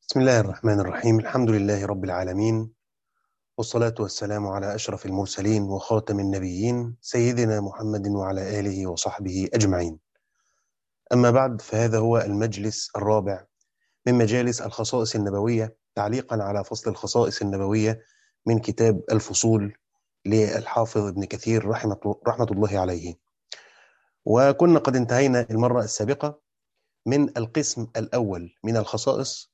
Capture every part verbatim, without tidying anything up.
بسم الله الرحمن الرحيم. الحمد لله رب العالمين، والصلاة والسلام على أشرف المرسلين وخاتم النبيين سيدنا محمد وعلى آله وصحبه أجمعين. أما بعد، فهذا هو المجلس الرابع من مجالس الخصائص النبوية، تعليقا على فصل الخصائص النبوية من كتاب الفصول للحافظ ابن كثير رحمة, رحمة الله عليه. وكنا قد انتهينا المرة السابقة من القسم الأول من الخصائص،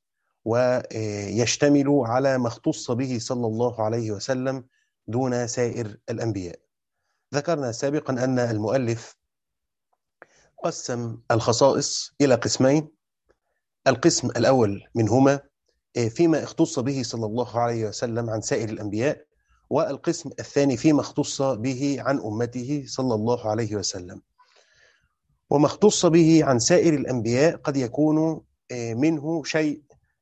ويشتمل على ما اختص به صلى الله عليه وسلم دون سائر الأنبياء. ذكرنا سابقا أن المؤلف قسم الخصائص إلى قسمين. القسم الأول منهما فيما اختص به صلى الله عليه وسلم عن سائر الأنبياء، والقسم الثاني فيما اختص به عن أمته صلى الله عليه وسلم. وما اختص به عن سائر الأنبياء قد يكون منه شيء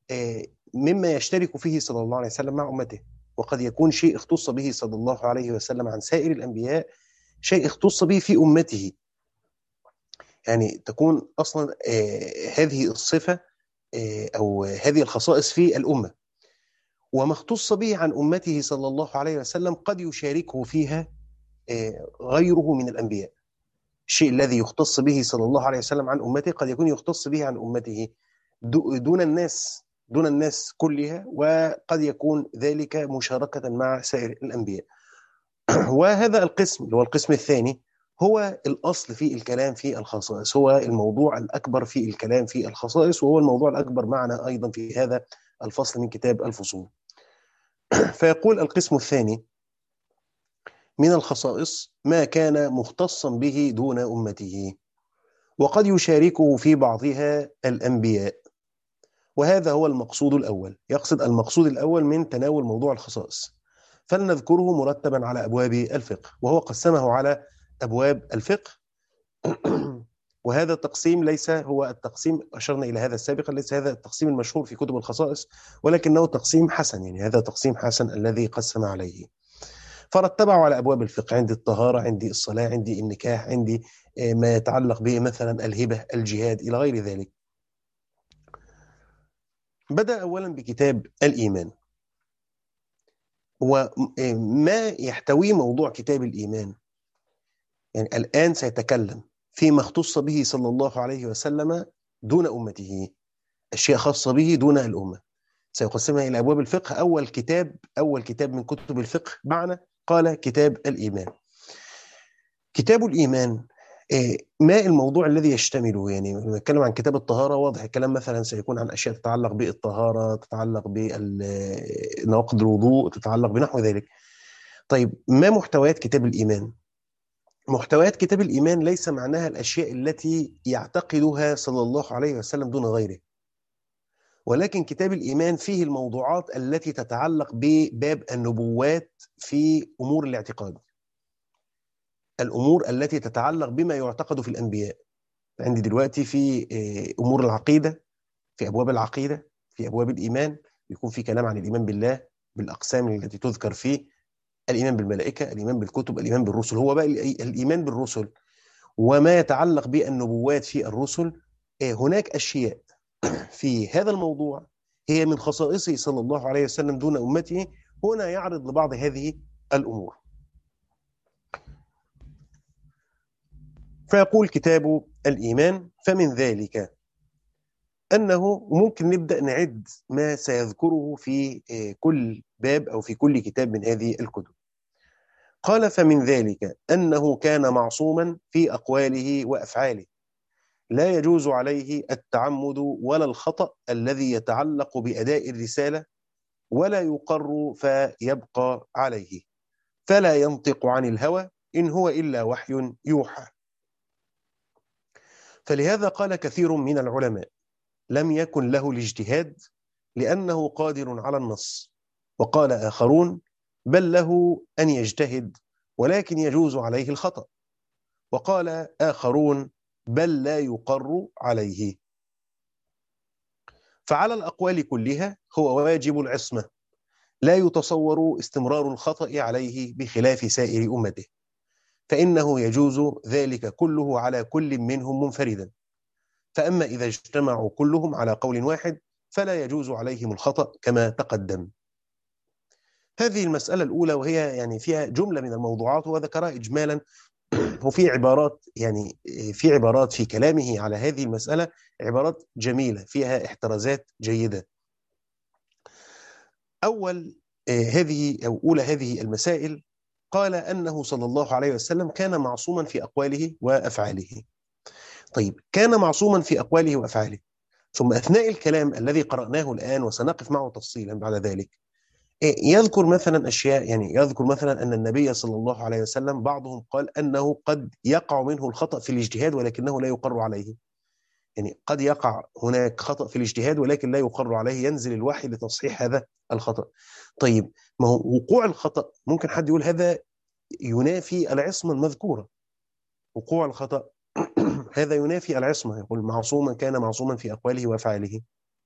مما يشترك فيه صلى الله عليه وسلم مع أمته، وقد يكون شيء اختص به صلى الله عليه وسلم عن سائر الأنبياء شيء اختص به في أمته، يعني تكون أصلا هذه الصفة أو هذه الخصائص في الأمة. وما اختص به عن أمته صلى الله عليه وسلم قد يشاركه فيها غيره من الأنبياء. الشيء الذي يختص به صلى الله عليه وسلم عن أمته قد يكون يختص به عن أمته دون الناس دون الناس كلها، وقد يكون ذلك مشاركة مع سائر الأنبياء. وهذا القسم اللي هو القسم الثاني هو الأصل في الكلام في الخصائص، هو الموضوع الأكبر في الكلام في الخصائص، وهو الموضوع الأكبر معنا أيضا في هذا الفصل من كتاب الفصول. فيقول القسم الثاني من الخصائص ما كان مختصا به دون أمته، وقد يشاركه في بعضها الأنبياء. وهذا هو المقصود الأول، يقصد المقصود الأول من تناول موضوع الخصائص، فلنذكره مرتبا على أبواب الفقه، وهو قسمه على أبواب الفقه. وهذا التقسيم ليس هو التقسيم، أشرنا إلى هذا سابقا، ليس هذا التقسيم المشهور في كتب الخصائص، ولكنه تقسيم حسن، يعني هذا تقسيم حسن الذي قسم عليه. فرتبعوا على أبواب الفقه: عندي الطهارة، عندي الصلاة، عندي النكاح، عندي ما يتعلق به مثلا الهبة، الجهاد، إلى غير ذلك. بدأ أولا بكتاب الإيمان، وما يحتويه موضوع كتاب الإيمان. يعني الآن سيتكلم فيما اختص به صلى الله عليه وسلم دون أمته، أشياء خاصة به دون الأمة، سيقسمها إلى أبواب الفقه. أول كتاب أول كتاب من كتب الفقه معنا قال كتاب الإيمان. كتاب الإيمان ما الموضوع الذي يشتمله؟ يعني لما نتكلم عن كتاب الطهارة، واضح الكلام مثلا سيكون عن أشياء تتعلق بالطهارة، تتعلق بنواقض الوضوء، تتعلق بنحو ذلك. طيب، ما محتويات كتاب الإيمان؟ محتويات كتاب الإيمان ليس معناها الأشياء التي يعتقدها صلى الله عليه وسلم دون غيره، ولكن كتاب الإيمان فيه الموضوعات التي تتعلق بباب النبوات في أمور الاعتقاد، الأمور التي تتعلق بما يعتقد في الأنبياء. عندي دلوقتي في أمور العقيدة، في أبواب العقيدة، في أبواب الإيمان يكون في كلام عن الإيمان بالله بالأقسام التي تذكر فيه، الإيمان بالملائكة، الإيمان بالكتب، الإيمان بالرسل. هو بقى الإيمان بالرسل وما يتعلق بالنبوات في الرسل. هناك أشياء في هذا الموضوع هي من خصائصه صلى الله عليه وسلم دون أمته. هنا يعرض لبعض هذه الأمور. فيقول كتاب الإيمان: فمن ذلك أنه، ممكن نبدأ نعد ما سيذكره في كل باب أو في كل كتاب من هذه الكتب. قال: فمن ذلك أنه كان معصوما في أقواله وأفعاله، لا يجوز عليه التعمد ولا الخطأ الذي يتعلق بأداء الرسالة، ولا يقر فيبقى عليه، فلا ينطق عن الهوى إن هو إلا وحي يوحى. فلهذا قال كثير من العلماء: لم يكن له الاجتهاد لأنه قادر على النص. وقال آخرون: بل له أن يجتهد ولكن يجوز عليه الخطأ. وقال آخرون: بل لا يقر عليه. فعلى الأقوال كلها هو واجب العصمة، لا يتصور استمرار الخطأ عليه بخلاف سائر أمته، فإنه يجوز ذلك كله على كل منهم منفردا. فأما إذا اجتمعوا كلهم على قول واحد فلا يجوز عليهم الخطأ كما تقدم. هذه المسألة الأولى، وهي يعني فيها جملة من الموضوعات وذكرها إجمالا، وفي عبارات يعني في عبارات في كلامه على هذه المسألة، عبارات جميلة فيها احترازات جيدة. أول هذه أو أولى هذه المسائل، قال أنه صلى الله عليه وسلم كان معصوما في أقواله وأفعاله. طيب، كان معصوما في أقواله وأفعاله، ثم أثناء الكلام الذي قرأناه الآن وسنقف معه تفصيلا بعد ذلك، يذكر مثلا أشياء، يعني يذكر مثلا أن النبي صلى الله عليه وسلم بعضهم قال أنه قد يقع منه الخطأ في الاجتهاد ولكنه لا يقر عليه. يعني قد يقع هناك خطأ في الاجتهاد ولكن لا يقر عليه، ينزل الوحي لتصحيح هذا الخطأ. طيب، ما هو وقوع الخطأ ممكن حد يقول هذا ينافي العصمة المذكورة. وقوع الخطأ هذا ينافي العصمة، يقول معصوما كان معصوما في أقواله وأفعاله.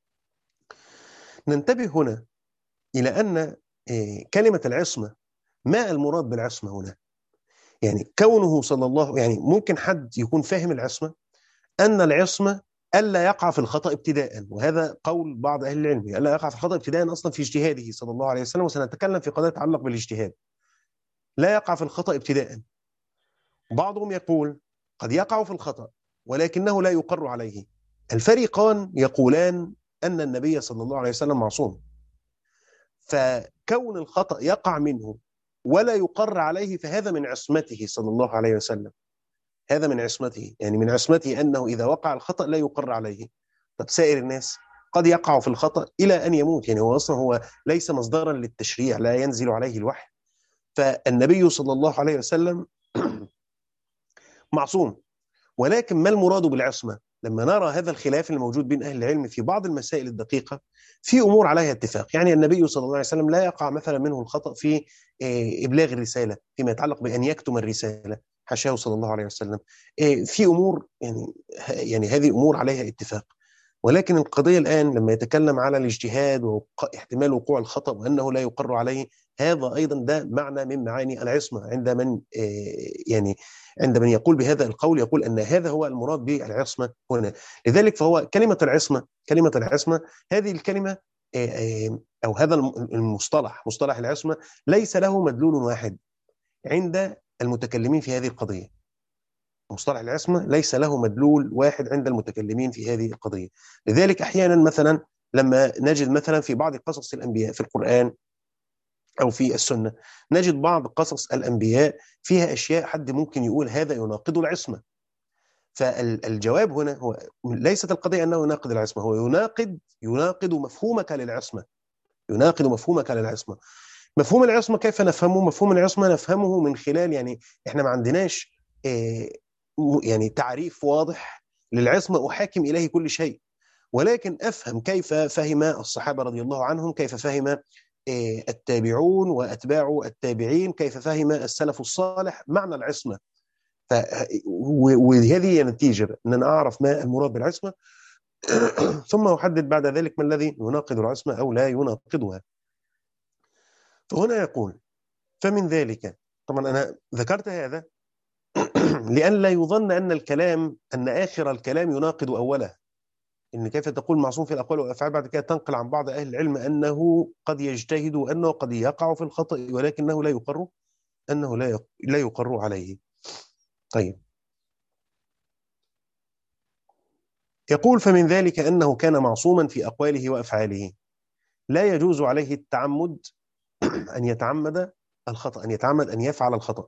ننتبه هنا إلى أن كلمة العصمة، ما المراد بالعصمة هنا؟ يعني كونه صلى الله، يعني ممكن حد يكون فاهم العصمة أن العصمة ألا يقع في الخطأ ابتداء، وهذا قول بعض أهل العلم، ألا يقع في الخطأ ابتداء أصلا في اجتهاده صلى الله عليه وسلم، وسنتكلم في قضايا تتعلق بالاجتهاد. لا يقع في الخطأ ابتداء. بعضهم يقول قد يقع في الخطأ ولكنه لا يقر عليه. الفريقان يقولان أن النبي صلى الله عليه وسلم معصوم، فكون الخطأ يقع منه ولا يقر عليه فهذا من عصمته صلى الله عليه وسلم. هذا من عصمته، يعني من عصمته أنه إذا وقع الخطأ لا يقر عليه. طب سائر الناس قد يقع في الخطأ إلى أن يموت، يعني هو أصلا هو ليس مصدرا للتشريع، لا ينزل عليه الوحي. فالنبي صلى الله عليه وسلم معصوم. ولكن ما المراد بالعصمة؟ لما نرى هذا الخلاف الموجود بين أهل العلم في بعض المسائل الدقيقة، في أمور عليها اتفاق. يعني النبي صلى الله عليه وسلم لا يقع مثلا منه الخطأ في إبلاغ الرسالة، فيما يتعلق بأن يكتم الرسالة، حاشاه صلى الله عليه وسلم. في أمور يعني يعني هذه أمور عليها اتفاق. ولكن القضية الآن لما يتكلم على الاجتهاد واحتمال وقوع الخطأ وأنه لا يقر عليه، هذا أيضا ده معنى من معاني العصمة عند من يعني عند من يقول بهذا القول، يقول أن هذا هو المراد بالعصمة هنا. لذلك فهو كلمة العصمة، كلمة العصمة هذه الكلمة أو هذا المصطلح، مصطلح العصمة، ليس له مدلول واحد عند المتكلمين في هذه القضية. مصطلح العصمة ليس له مدلول واحد عند المتكلمين في هذه القضية. لذلك أحيانا مثلا لما نجد مثلا في بعض قصص الأنبياء في القرآن أو في السنة، نجد بعض قصص الأنبياء فيها أشياء حد ممكن يقول هذا يناقض العصمة. فالجواب هنا هو ليست القضية أنه يناقض العصمة، هو يناقض يناقض مفهومك للعصمة، يناقض مفهومك للعصمة. مفهوم العصمة كيف نفهمه؟ مفهوم العصمة نفهمه من خلال، يعني إحنا ما عندناش يعني تعريف واضح للعصمة أحاكم إليه كل شيء، ولكن أفهم كيف فهم الصحابة رضي الله عنهم، كيف فهم التابعون وأتباع التابعين، كيف فهم السلف الصالح معنى العصمة. وهذه هي نتيجة أن أنا أعرف ما المراد بالعصمة ثم أحدد بعد ذلك ما الذي يناقض العصمة أو لا يناقضها. فهنا يقول فمن ذلك، طبعا أنا ذكرت هذا لأن لا يظن أن الكلام أن آخر الكلام يناقض أوله، إن كيف تقول معصوم في الأقوال والأفعال بعد كده تنقل عن بعض أهل العلم أنه قد يجتهد وأنه قد يقع في الخطأ ولكنه لا يقر، أنه لا لا يقر عليه. طيب، يقول فمن ذلك أنه كان معصوما في أقواله وأفعاله، لا يجوز عليه التعمد، أن يتعمد الخطأ، أن يتعمد أن يفعل الخطأ،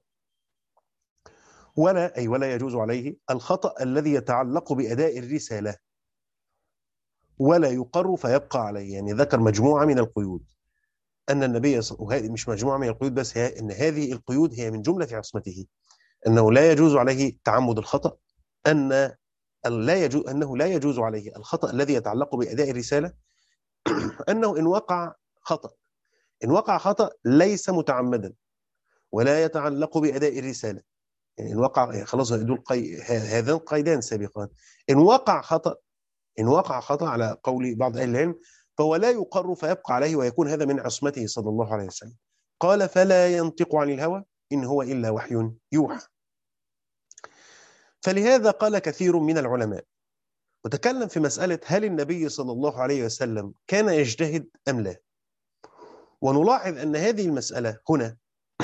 ولا أي ولا يجوز عليه الخطأ الذي يتعلق بأداء الرسالة، ولا يقر فيبقى عليه. يعني ذكر مجموعة من القيود أن النبي، وهذه مش مجموعة من القيود بس، هي أن هذه القيود هي من جملة عصمته، أنه لا يجوز عليه تعمد الخطأ، أن لا يجوز أنه لا يجوز عليه الخطأ الذي يتعلق بأداء الرسالة، أنه إن وقع خطأ إن وقع خطأ ليس متعمدا ولا يتعلق بأداء الرسالة، يعني إن وقع، يعني خلاص دول قي... هذان قيدان سابقان. إن وقع خطأ إن وقع خطأ على قول بعض أهل العلم فهو لا يقر فيبقى عليه، ويكون هذا من عصمته صلى الله عليه وسلم. قال فلا ينطق عن الهوى إن هو إلا وحي يوحى. فلهذا قال كثير من العلماء، وتكلم في مسألة هل النبي صلى الله عليه وسلم كان يجتهد أم لا. ونلاحظ أن هذه المسألة هنا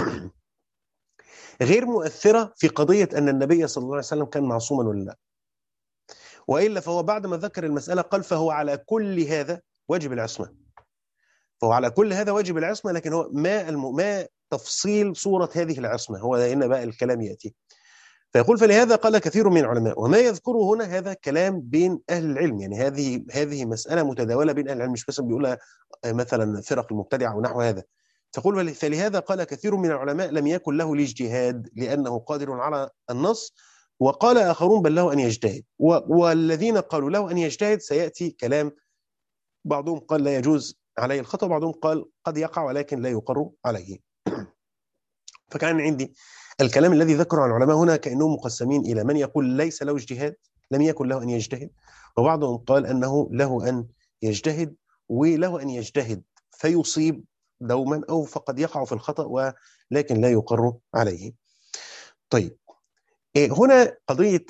غير مؤثرة في قضية أن النبي صلى الله عليه وسلم كان معصوما ولا لا، وإلا فهو بعد ما ذكر المسألة قال فهو على كل هذا واجب العصمة، فهو على كل هذا واجب العصمة، لكن هو ما الم... ما تفصيل صورة هذه العصمة، هو هنا بقى الكلام يأتي. فيقول فلهذا قال كثير من العلماء، وما يذكره هنا هذا كلام بين أهل العلم، يعني هذه هذه مسألة متداولة بين أهل العلم، مش بس بيقولها مثلا فرق المبتدعة ونحو هذا. تقول فلهذا قال كثير من العلماء لم يكن له الاجتهاد لأنه قادر على النص، وقال آخرون بل له أن يجتهد، والذين قالوا له أن يجتهد سيأتي كلام، بعضهم قال لا يجوز عليه الخطأ، بعضهم قال قد يقع ولكن لا يقر عليه. فكان عندي الكلام الذي ذكره عن العلماء هنا كأنهم مقسمين إلى من يقول ليس له اجتهاد، لم يكن له أن يجتهد، وبعضهم قال أنه له أن يجتهد، وله أن يجتهد فيصيب دوما أو فقد يقع في الخطأ ولكن لا يقر عليه. طيب هنا قضية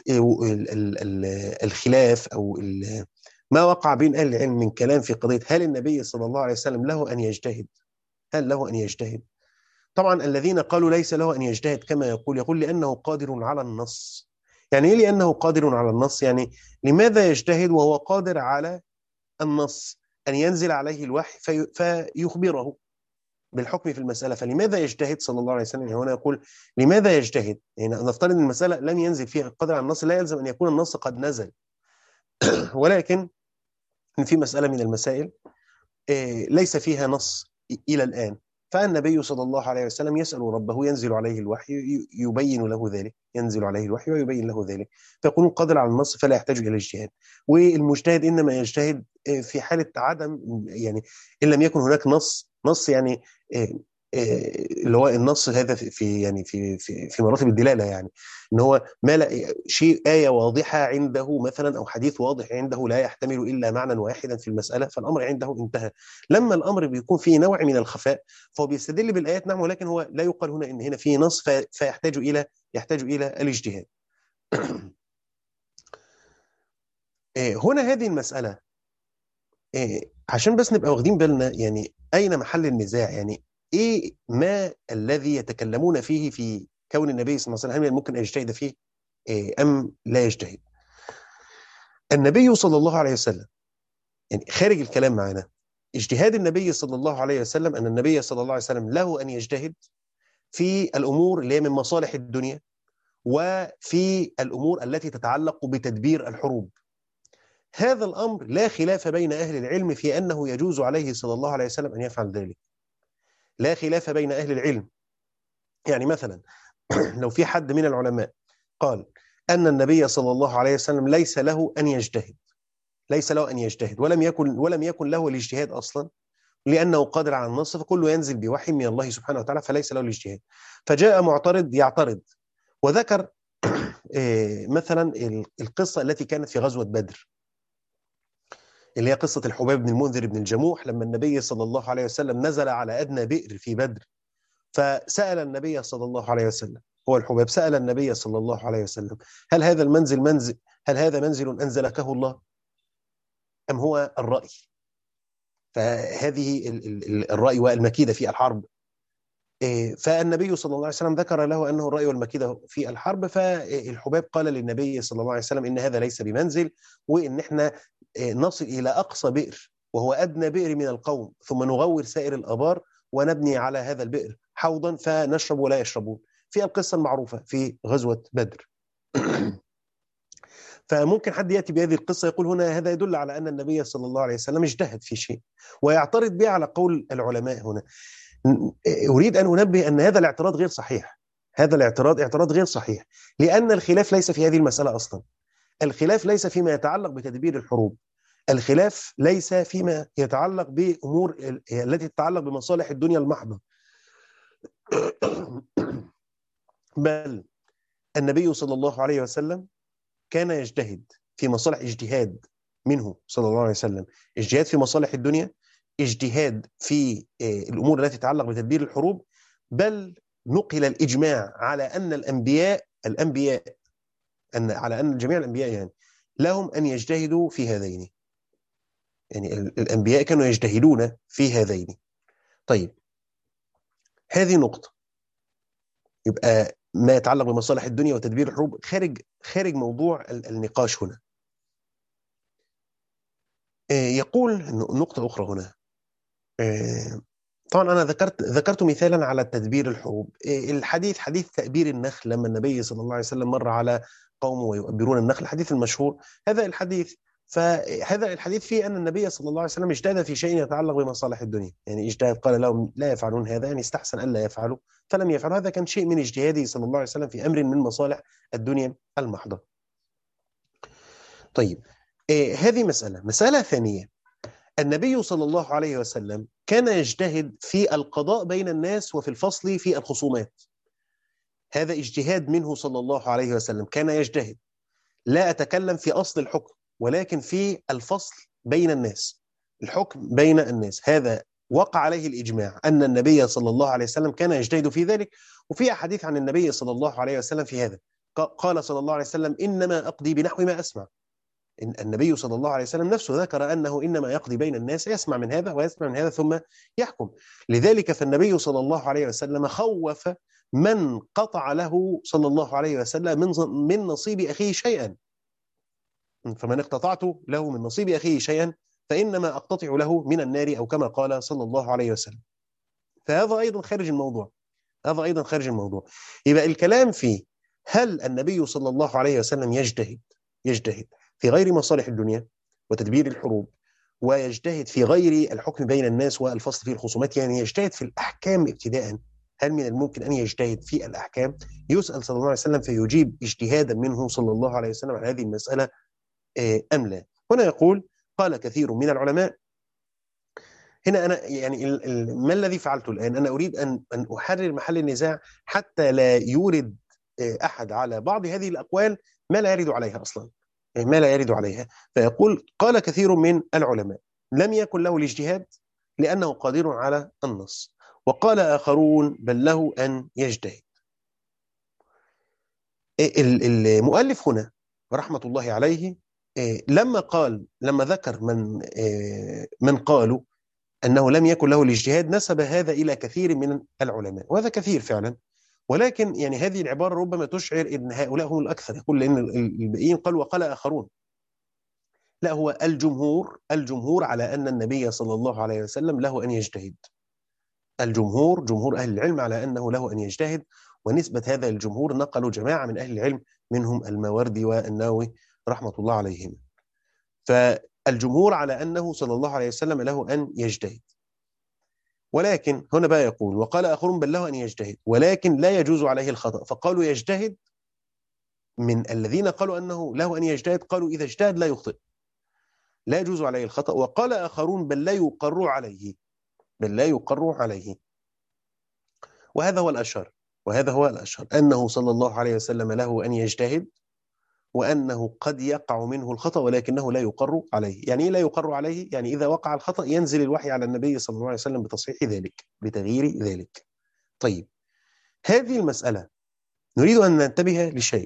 الخلاف أو ما وقع بين أهل العلم من كلام في قضية هل النبي صلى الله عليه وسلم له أن يجتهد، هل له أن يجتهد؟ طبعا الذين قالوا ليس له أن يجتهد كما يقول يقول لأنه قادر على النص. يعني إيه لأنه قادر على النص؟ يعني لماذا يجتهد وهو قادر على النص، أن ينزل عليه الوحي في فيخبره بالحكم في المسألة، فلماذا يجتهد صلى الله عليه وسلم؟ يعني هنا يقول لماذا يجتهد؟ يعني نفترض أن المسألة لم ينزل فيها قادر على النص، لا يلزم أن يكون النص قد نزل ولكن في مسألة من المسائل ليس فيها نص إلى الآن، فالنبي صلى الله عليه وسلم يسأل ربه، ينزل عليه الوحي يبين له ذلك، ينزل عليه الوحي ويبين له ذلك، فيقولون قادر على النص فلا يحتاج إلى الاجتهاد. والمجتهد إنما يجتهد في حالة عدم، يعني إن لم يكن هناك نص نص يعني اللي هو النص هذا في يعني في في في مراتب الدلاله، يعني ان هو ما لا شيء ايه واضحه عنده مثلا او حديث واضح عنده لا يحتمل الا معنى واحدا في المساله، فالامر عنده انتهى. لما الامر بيكون فيه نوع من الخفاء فهو بيستدل بالايات، نعم، ولكن هو لا يقال هنا ان هنا فيه نص فيحتاج الى يحتاج الى الاجتهاد. هنا هذه المساله عشان بس نبقى واخدين بالنا يعني اين محل النزاع، يعني ايه ما الذي يتكلمون فيه في كون النبي صلى الله عليه وسلم ممكن ان يجتهد فيه ام لا يجتهد. النبي صلى الله عليه وسلم يعني خارج الكلام معنا، اجتهاد النبي صلى الله عليه وسلم ان النبي صلى الله عليه وسلم له ان يجتهد في الامور اللي هي من مصالح الدنيا وفي الامور التي تتعلق بتدبير الحروب. هذا الامر لا خلاف بين اهل العلم في انه يجوز عليه صلى الله عليه وسلم ان يفعل ذلك، لا خلاف بين أهل العلم. يعني مثلا لو في حد من العلماء قال أن النبي صلى الله عليه وسلم ليس له أن يجتهد، ليس له أن يجتهد ولم يكن ولم يكن له الاجتهاد أصلا لأنه قادر على النص، فكله ينزل بوحي من الله سبحانه وتعالى فليس له الاجتهاد. فجاء معترض يعترض وذكر مثلا القصة التي كانت في غزوة بدر، اللي هي قصة الحباب بن المنذر بن الجموح، لما النبي صلى الله عليه وسلم نزل على أدنى بئر في بدر، فسأل النبي صلى الله عليه وسلم، هو الحباب سأل النبي صلى الله عليه وسلم هل هذا المنزل منزل هل هذا منزل أنزلكه الله أم هو الرأي؟ فهذه الرأي والمكيدة في الحرب. فالنبي صلى الله عليه وسلم ذكر له أنه الرأي والمكيدة في الحرب، فالحباب قال للنبي صلى الله عليه وسلم إن هذا ليس بمنزل، وإن احنا نصل إلى أقصى بئر وهو أدنى بئر من القوم، ثم نغور سائر الآبار ونبني على هذا البئر حوضا فنشرب ولا يشربون، في القصة المعروفة في غزوة بدر. فممكن حد يأتي بهذه القصة يقول هنا هذا يدل على أن النبي صلى الله عليه وسلم اجتهد في شيء، ويعترض به على قول العلماء. هنا أريد أن أنبه أن هذا الاعتراض غير صحيح، هذا الاعتراض اعتراض غير صحيح، لأن الخلاف ليس في هذه المسألة أصلا. الخلاف ليس فيما يتعلق بتدبير الحروب، الخلاف ليس فيما يتعلق بأمور التي تتعلق بمصالح الدنيا المحضة، بل النبي صلى الله عليه وسلم كان يجتهد في مصالح، اجتهاد منه صلى الله عليه وسلم، اجتهاد في مصالح الدنيا، اجتهاد في الأمور التي تتعلق بتدبير الحروب، بل نقل الإجماع على أن الأنبياء الأنبياء أن على أن جميع الأنبياء يعني لهم أن يجتهدوا في هذين. يعني الأنبياء كانوا يجتهدون في هذين. طيب، هذه نقطة. يبقى ما يتعلق بمصالح الدنيا وتدبير الحروب خارج خارج موضوع النقاش هنا. يقول نقطة أخرى هنا. طبعا أنا ذكرت ذكرت مثالا على تدبير الحروب. الحديث حديث تأبير النخل، لما النبي صلى الله عليه وسلم مر على قوم ويؤبرون النخل، الحديث المشهور. هذا الحديث فهذا الحديث فيه أن النبي صلى الله عليه وسلم اجتهد في شيء يتعلق بمصالح الدنيا. يعني اجتهد، قال لهم لا يفعلون هذا، يعني استحسن ألا يفعلوا فلم يفعلوا. هذا كان شيء من اجتهاده صلى الله عليه وسلم في أمر من مصالح الدنيا المحضة. طيب، آه هذه مسألة. مسألة ثانية، النبي صلى الله عليه وسلم كان يجتهد في القضاء بين الناس وفي الفصل في الخصومات. هذا اجتهاد منه صلى الله عليه وسلم، كان يجتهد. لا أتكلم في أصل الحكم، ولكن في الفصل بين الناس، الحكم بين الناس. هذا وقع عليه الإجماع أن النبي صلى الله عليه وسلم كان يجتهد في ذلك. وفي أحاديث عن النبي صلى الله عليه وسلم في هذا. قال صلى الله عليه وسلم: إنما أقضي بنحو ما أسمع. إن النبي صلى الله عليه وسلم نفسه ذكر أنه إنما يقضي بين الناس، يسمع من هذا ويسمع من هذا ثم يحكم. لذلك فالنبي صلى الله عليه وسلم خوف من قطع له صلى الله عليه وسلم من من نصيب أخيه شيئا. فمن اقتطعت له من نصيب أخيه شيئا فإنما أقتطع له من النار، أو كما قال صلى الله عليه وسلم. فهذا أيضا خارج الموضوع. هذا أيضا خارج الموضوع. يبقى الكلام فيه: هل النبي صلى الله عليه وسلم يجتهد يجتهد في غير مصالح الدنيا وتدبير الحروب، ويجتهد في غير الحكم بين الناس والفصل في الخصومات؟ يعني يجتهد في الأحكام ابتداء. هل من الممكن أن يجتهد في الأحكام؟ يسأل صلى الله عليه وسلم فيجيب اجتهادا منه صلى الله عليه وسلم على هذه المسألة أم لا. هنا يقول: قال كثير من العلماء. هنا أنا يعني ما الذي فعلته الآن؟ أنا أريد أن أن أحرر محل النزاع حتى لا يورد أحد على بعض هذه الأقوال ما لا يرد عليها أصلا، ما لا يرد عليها. فيقول: قال كثير من العلماء لم يكن له الاجتهاد لأنه قادر على النص، وقال آخرون بل له أن يجتهد. المؤلف هنا رحمة الله عليه لما قال لما ذكر من من قالوا أنه لم يكن له الاجتهاد، نسب هذا إلى كثير من العلماء، وهذا كثير فعلا. ولكن يعني هذه العبارة ربما تشعر أن هؤلاء هم الأكثر. يقول لأن الباقيين قال وقال آخرون. لا، هو الجمهور الجمهور على أن النبي صلى الله عليه وسلم له أن يجتهد. الجمهور جمهور أهل العلم على أنه له أن يجتهد. ونسبة هذا الجمهور نقلوا جماعة من أهل العلم، منهم الماوردي والنووي رحمة الله عليهم. فالجمهور على أنه صلى الله عليه وسلم له أن يجتهد. ولكن هنا بقى يقول: وقال آخرون بل له أن يجتهد ولكن لا يجوز عليه الخطأ. فقالوا يجتهد. من الذين قالوا أنه له أن يجتهد قالوا إذا اجتهد لا يخطئ، لا يجوز عليه الخطأ. وقال آخرون بل لا يقر عليه بل لا يقر عليه وهذا هو الأشهر وهذا هو الأشهر أنه صلى الله عليه وسلم له أن يجتهد، وأنه قد يقع منه الخطأ ولكنه لا يقر عليه. يعني لا يقر عليه، يعني إذا وقع الخطأ ينزل الوحي على النبي صلى الله عليه وسلم بتصحيح ذلك، بتغيير ذلك. طيب، هذه المسألة نريد أن ننتبه لشيء.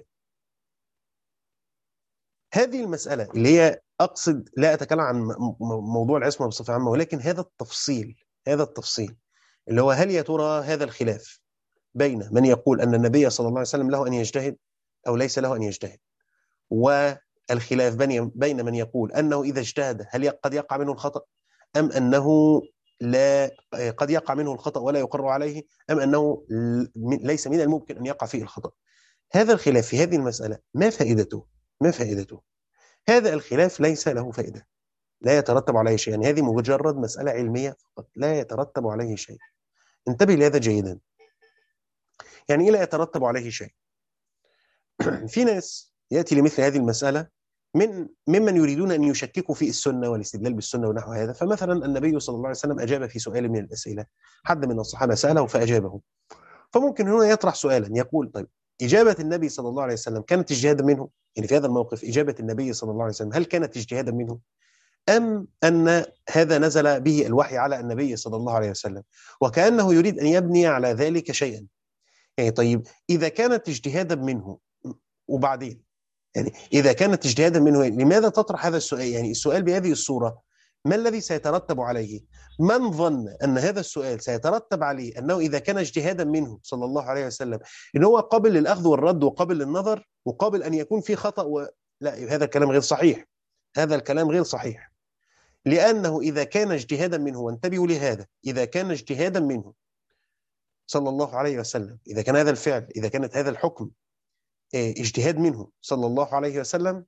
هذه المسألة اللي هي أقصد، لا أتكلم عن موضوع العصمة بصفة عامة، ولكن هذا التفصيل هذا التفصيل اللي هو: هل يا ترى هذا الخلاف بين من يقول أن النبي صلى الله عليه وسلم له أن يجتهد أو ليس له أن يجتهد، والخلاف بين من يقول أنه إذا اجتهد هل قد يقع منه الخطأ، أم أنه لا قد يقع منه الخطأ ولا يقر عليه، أم أنه ليس من الممكن أن يقع فيه الخطأ. هذا الخلاف في هذه المسألة ما فائدته؟ ما فائدته؟ هذا الخلاف ليس له فائدة، لا يترتب عليه شيء. يعني هذه مجرد مسألة علمية فقط، لا يترتب عليه شيء. انتبه لهذا جيدا. يعني إيه لا يترتب عليه شيء؟ في ناس يأتي لمثل هذه المسألة من ممن يريدون أن يشككوا في السنة والاستدلال بالسنة ونحو هذا. فمثلا النبي صلى الله عليه وسلم أجاب في سؤال من الأسئلة، حد من الصحابة سأله فأجابه. فممكن هنا يطرح سؤالا يقول: طيب، إجابة النبي صلى الله عليه وسلم كانت اجتهادا منه؟ يعني في هذا الموقف إجابة النبي صلى الله عليه وسلم هل كانت اجتهادا منه، أم أن هذا نزل به الوحي على النبي صلى الله عليه وسلم؟ وكأنه يريد أن يبني على ذلك شيئا. يعني طيب، إذا كانت اجتهادا منه وبعدين يعني إذا كانت اجتهادا منه، لماذا تطرح هذا السؤال؟ يعني السؤال بهذه الصورة ما الذي سيترتب عليه؟ من ظن أن هذا السؤال سيترتب عليه أنه إذا كان اجتهادا منه صلى الله عليه وسلم إن هو قابل للأخذ والرد وقابل للنظر وقابل أن يكون فيه خطأ و... لا، هذا الكلام غير صحيح. هذا الكلام غير صحيح، لأنه إذا كان اجتهادا منه، وانتبهوا لهذا، إذا كان اجتهادا منه صلى الله عليه وسلم، إذا كان هذا الفعل، إذا كانت هذا الحكم اجتهاد منه صلى الله عليه وسلم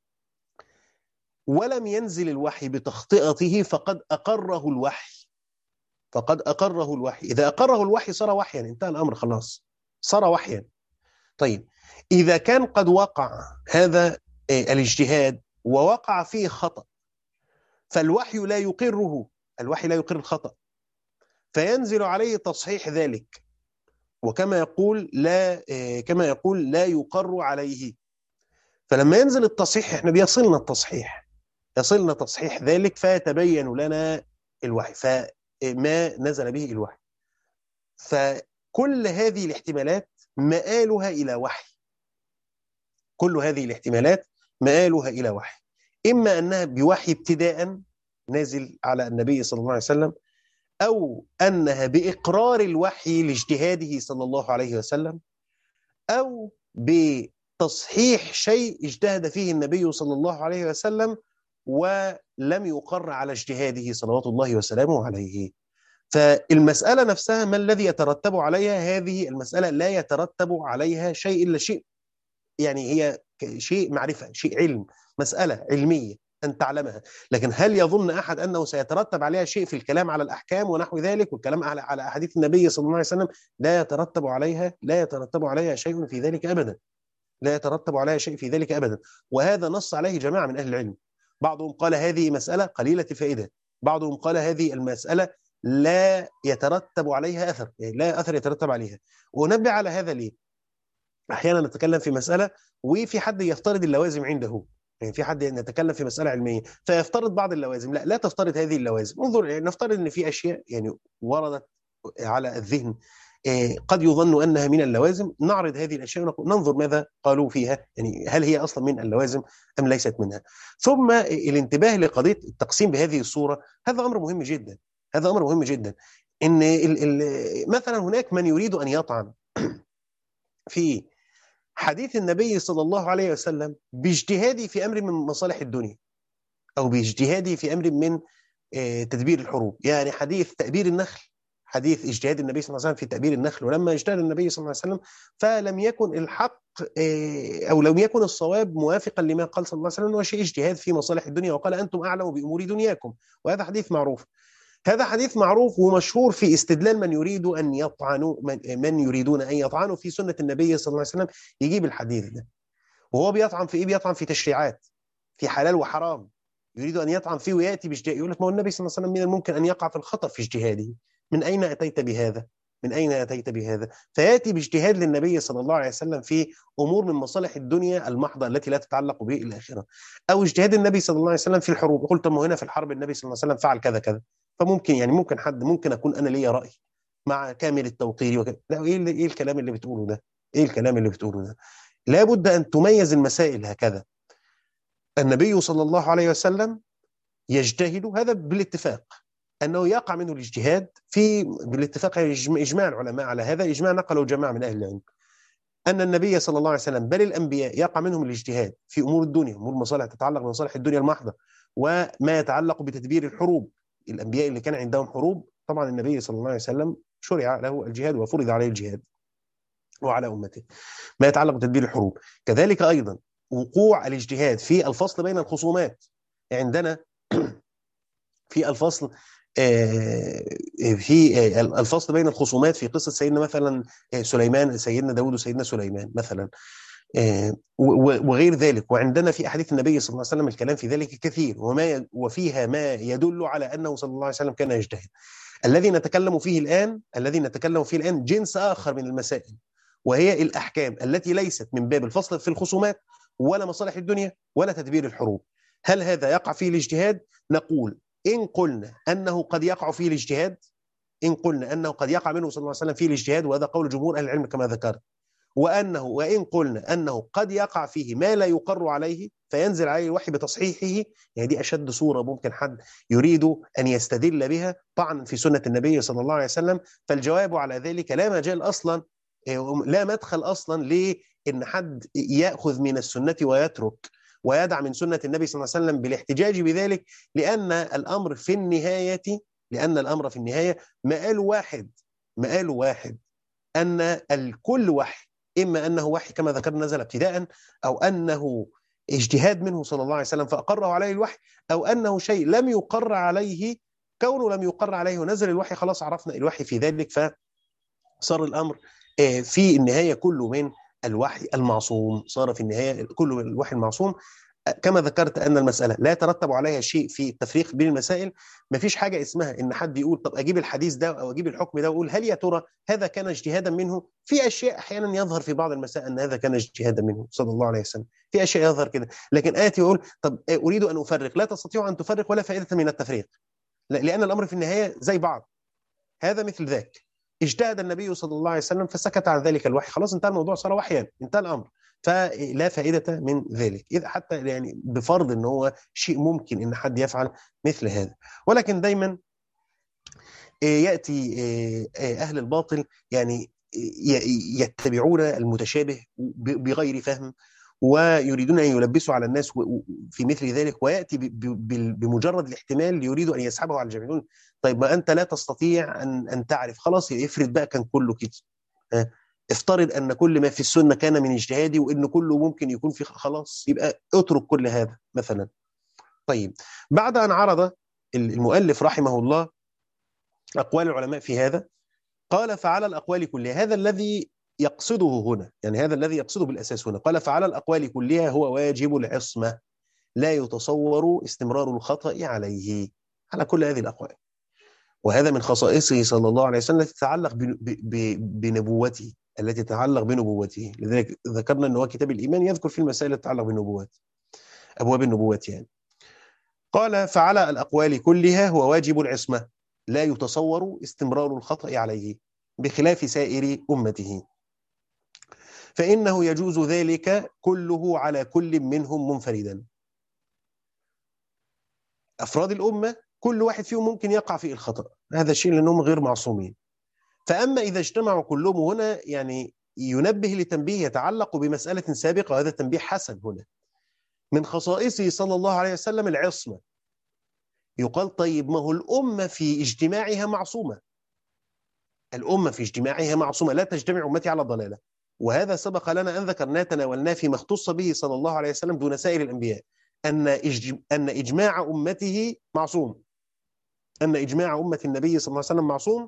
ولم ينزل الوحي بتخطئته فقد أقره الوحي. فقد أقره الوحي. إذا أقره الوحي صار وحيا، انتهى الأمر خلاص، صار وحيا. طيب إذا كان قد وقع هذا الاجتهاد ووقع فيه خطأ، فالوحي لا يقره، الوحي لا يقر الخطأ، فينزل عليه تصحيح ذلك، وكما يقول لا كما يقول لا يقر عليه. فلما ينزل التصحيح احنا بيصلنا التصحيح، يصلنا تصحيح ذلك فيتبين لنا الوحي، فما نزل به الوحي. فكل هذه الاحتمالات مآلها إلى وحي، كل هذه الاحتمالات مآلها إلى وحي، إما أنها بوحي ابتداء نازل على النبي صلى الله عليه وسلم، أو أنها بإقرار الوحي لاجتهاده صلى الله عليه وسلم، أو بتصحيح شيء اجتهد فيه النبي صلى الله عليه وسلم ولم يقر على اجتهاده صلوات الله وسلامه عليه. فالمسألة نفسها ما الذي يترتب عليها؟ هذه المسألة لا يترتب عليها شيء إلا شيء، يعني هي شيء معرفة، شيء علم، مسألة علمية أن تعلمها. لكن هل يظن أحد أنه سيترتب عليها شيء في الكلام على الأحكام ونحو ذلك والكلام على على أحاديث النبي صلى الله عليه وسلم؟ لا يترتب عليها، لا يترتب عليها شيء في ذلك أبدا، لا يترتب عليها شيء في ذلك أبدا. وهذا نص عليه جماعة من أهل العلم. بعضهم قال هذه مسألة قليلة الفائدة، بعضهم قال هذه المسألة لا يترتب عليها أثر، يعني لا أثر يترتب عليها. ونبه على هذا ليه؟ أحيانا نتكلم في مسألة وفي حد يفترض اللوازم عنده، يعني في حد نتكلم في مسألة علمية فيفترض بعض اللوازم. لا، لا تفترض هذه اللوازم. انظر، يعني نفترض أن في أشياء يعني وردت على الذهن قد يظن أنها من اللوازم، نعرض هذه الأشياء وننظر ماذا قالوا فيها، يعني هل هي أصلا من اللوازم أم ليست منها. ثم الانتباه لقضية التقسيم بهذه الصورة، هذا أمر مهم جدا، هذا أمر مهم جدا. إن ال ال مثلا هناك من يريد أن يطعن في حديث النبي صلى الله عليه وسلم باجتهادي في أمر من مصالح الدنيا، أو باجتهادي في أمر من تدبير الحروب. يعني حديث تأبير النخل، حديث اجتهاد النبي صلى الله عليه وسلم في تأبير النخل، ولما اجتهد النبي صلى الله عليه وسلم فلم يكن الحق أو لم يكن الصواب موافقا لما قال صلى الله عليه وسلم، وشيء اجتهاد في مصالح الدنيا، وقال أنتم أعلم بأمور دنياكم. وهذا حديث معروف، هذا حديث معروف ومشهور في استدلال من يريد أن يطعنوا، من, من يريدون أن يطعنوا في سنة النبي صلى الله عليه وسلم، يجيب الحديث ده وهو بيطعن في إيه؟ بيطعن في تشريعات، في حلال وحرام، يريد أن يطعن فيه ويأتي باجتهاد. يقول لك ما هو النبي صلى الله عليه وسلم من الممكن أن يقع في الخطأ في اجتهاده، من أين أتيت بهذا؟ من أين أتيت بهذا؟ فيأتي باجتهاد للنبي صلى الله عليه وسلم في أمور من مصالح الدنيا المحضة التي لا تتعلق به الآخرة، أو اجتهاد النبي صلى الله عليه وسلم في الحروب. يقول طب هنا في الحرب النبي صلى الله عليه وسلم فعل كذا كذا، فممكن يعني ممكن حد ممكن أكون أنا ليا رأي مع كامل التوقير وكذا. لا، إيه إيه الكلام اللي بتقوله ده؟ إيه الكلام اللي بتقوله ده؟ لابد أن تميز المسائل هكذا. النبي صلى الله عليه وسلم يجتهد، هذا بالاتفاق أنه يقع منه الاجتهاد في بالاتفاق، إجماع العلماء على هذا، إجماع نقله جماعة من أهل العلم، أن النبي صلى الله عليه وسلم بل الأنبياء يقع منهم الاجتهاد في أمور الدنيا، أمور المصالح تتعلق بمصالح الدنيا المحضة، وما يتعلق بتدبير الحروب. الأنبياء اللي كان عندهم حروب، طبعا النبي صلى الله عليه وسلم شرع له الجهاد وفرض عليه الجهاد وعلى أمته، ما يتعلق بتدبير الحروب. كذلك أيضا وقوع الاجتهاد في الفصل بين الخصومات. عندنا في الفصل في الفصل بين الخصومات في قصة سيدنا مثلا سليمان، سيدنا داود وسيدنا سليمان مثلا، وغير ذلك. وعندنا في أحاديث النبي صلى الله عليه وسلم الكلام في ذلك كثير، وما وفيها ما يدل على أنه صلى الله عليه وسلم كان يجتهد. الذي نتكلم فيه الآن الذي نتكلم فيه الآن جنس آخر من المسائل، وهي الأحكام التي ليست من باب الفصل في الخصومات ولا مصالح الدنيا ولا تدبير الحروب. هل هذا يقع فيه الاجتهاد؟ نقول إن قلنا أنه قد يقع فيه الاجتهاد، إن قلنا أنه قد يقع منه صلى الله عليه وسلم فيه الاجتهاد، وهذا قول جمهور أهل العلم كما ذكرت، وأنه وإن قلنا أنه قد يقع فيه ما لا يقر عليه فينزل عليه الوحي بتصحيحه، يعني دي أشد صورة ممكن حد يريد أن يستدل بها طعنا في سنة النبي صلى الله عليه وسلم. فالجواب على ذلك لا مجال أصلا، لا مدخل أصلا لأن حد يأخذ من السنة ويترك ويدع من سنة النبي صلى الله عليه وسلم بالاحتجاج بذلك، لأن الأمر في النهاية لأن الأمر في النهاية مآل واحد مآل واحد أن الكل وحي، إما أنه وحي كما ذكرنا نزل ابتداء، أو أنه اجتهاد منه صلى الله عليه وسلم فأقره عليه الوحي، أو أنه شيء لم يقر عليه، كونه لم يقر عليه ونزل الوحي خلاص عرفنا الوحي في ذلك، فصار الأمر في النهاية كله من الوحي المعصوم، صار في النهاية كله من الوحي المعصوم. كما ذكرت أن المسألة لا يترتب عليها شيء في التفريق بين المسائل. ما فيش حاجة اسمها إن حد يقول طب أجيب الحديث ده أو أجيب الحكم ده وأقول هل يا ترى هذا كان اجتهادا منه؟ في أشياء أحيانا يظهر في بعض المسائل أن هذا كان اجتهادا منه صلى الله عليه وسلم، في أشياء يظهر كده، لكن آتي وأقول طب أريد أن أفرق، لا تستطيع أن تفرق ولا فائدة من التفريق، لأن الأمر في النهاية زي بعض. هذا مثل ذاك، اجتهد النبي صلى الله عليه وسلم فسكت عن ذلك الوحي، خلاص انتهى الموضوع، صار وحيا، انتهى الأمر، فلا فائدة من ذلك، إذا حتى يعني بفرض ان هو شيء ممكن ان حد يفعل مثل هذا. ولكن دايما يأتي أهل الباطل يعني يتبعون المتشابه بغير فهم، ويريدون أن يلبسوا على الناس في مثل ذلك، ويأتي بمجرد الاحتمال يريد أن يسحبه على الجميع. طيب ما أنت لا تستطيع أن أن تعرف، خلاص افرض بقى كان كله كده، افترض أن كل ما في السنة كان من اجتهادي وأن كله ممكن يكون في، خلاص يبقى اترك كل هذا مثلا. طيب بعد أن عرض المؤلف رحمه الله أقوال العلماء في هذا، قال فعلى الأقوال كلها، هذا الذي يقصده هنا، يعني هذا الذي يقصده بالأساس هنا، قال فعلى الأقوال كلها هو واجب العصمة، لا يتصور استمرار الخطأ عليه، على كل هذه الأقوال. وهذا من خصائصه صلى الله عليه وسلم التي تتعلق بنبوته التي تتعلق بنبوته لذلك ذكرنا أنه كتاب الإيمان يذكر في المسائل التي تتعلق بالنبوات، أبواب النبوات يعني. قال فعلى الأقوال كلها هو واجب العصمة، لا يتصور استمرار الخطأ عليه، بخلاف سائر أمته، فإنه يجوز ذلك كله على كل منهم منفردا. أفراد الأمة كل واحد فيهم ممكن يقع في الخطأ، هذا الشيء لأنهم غير معصومين. فأما إذا اجتمعوا كلهم هنا، يعني ينبه لتنبيه يتعلق بمسألة سابقة، وهذا تنبيه حسن هنا. من خصائصه صلى الله عليه وسلم العصمة. يقال طيب ما هو الأمة في اجتماعها معصومة، الأمة في اجتماعها معصومة، لا تجتمع أمتي على ضلالة، وهذا سبق لنا أن ذكرناه تناولناه فيما اختص به صلى الله عليه وسلم دون سائر الأنبياء، أن أن إجماع أمته معصوم، أن إجماع أمة النبي صلى الله عليه وسلم معصوم،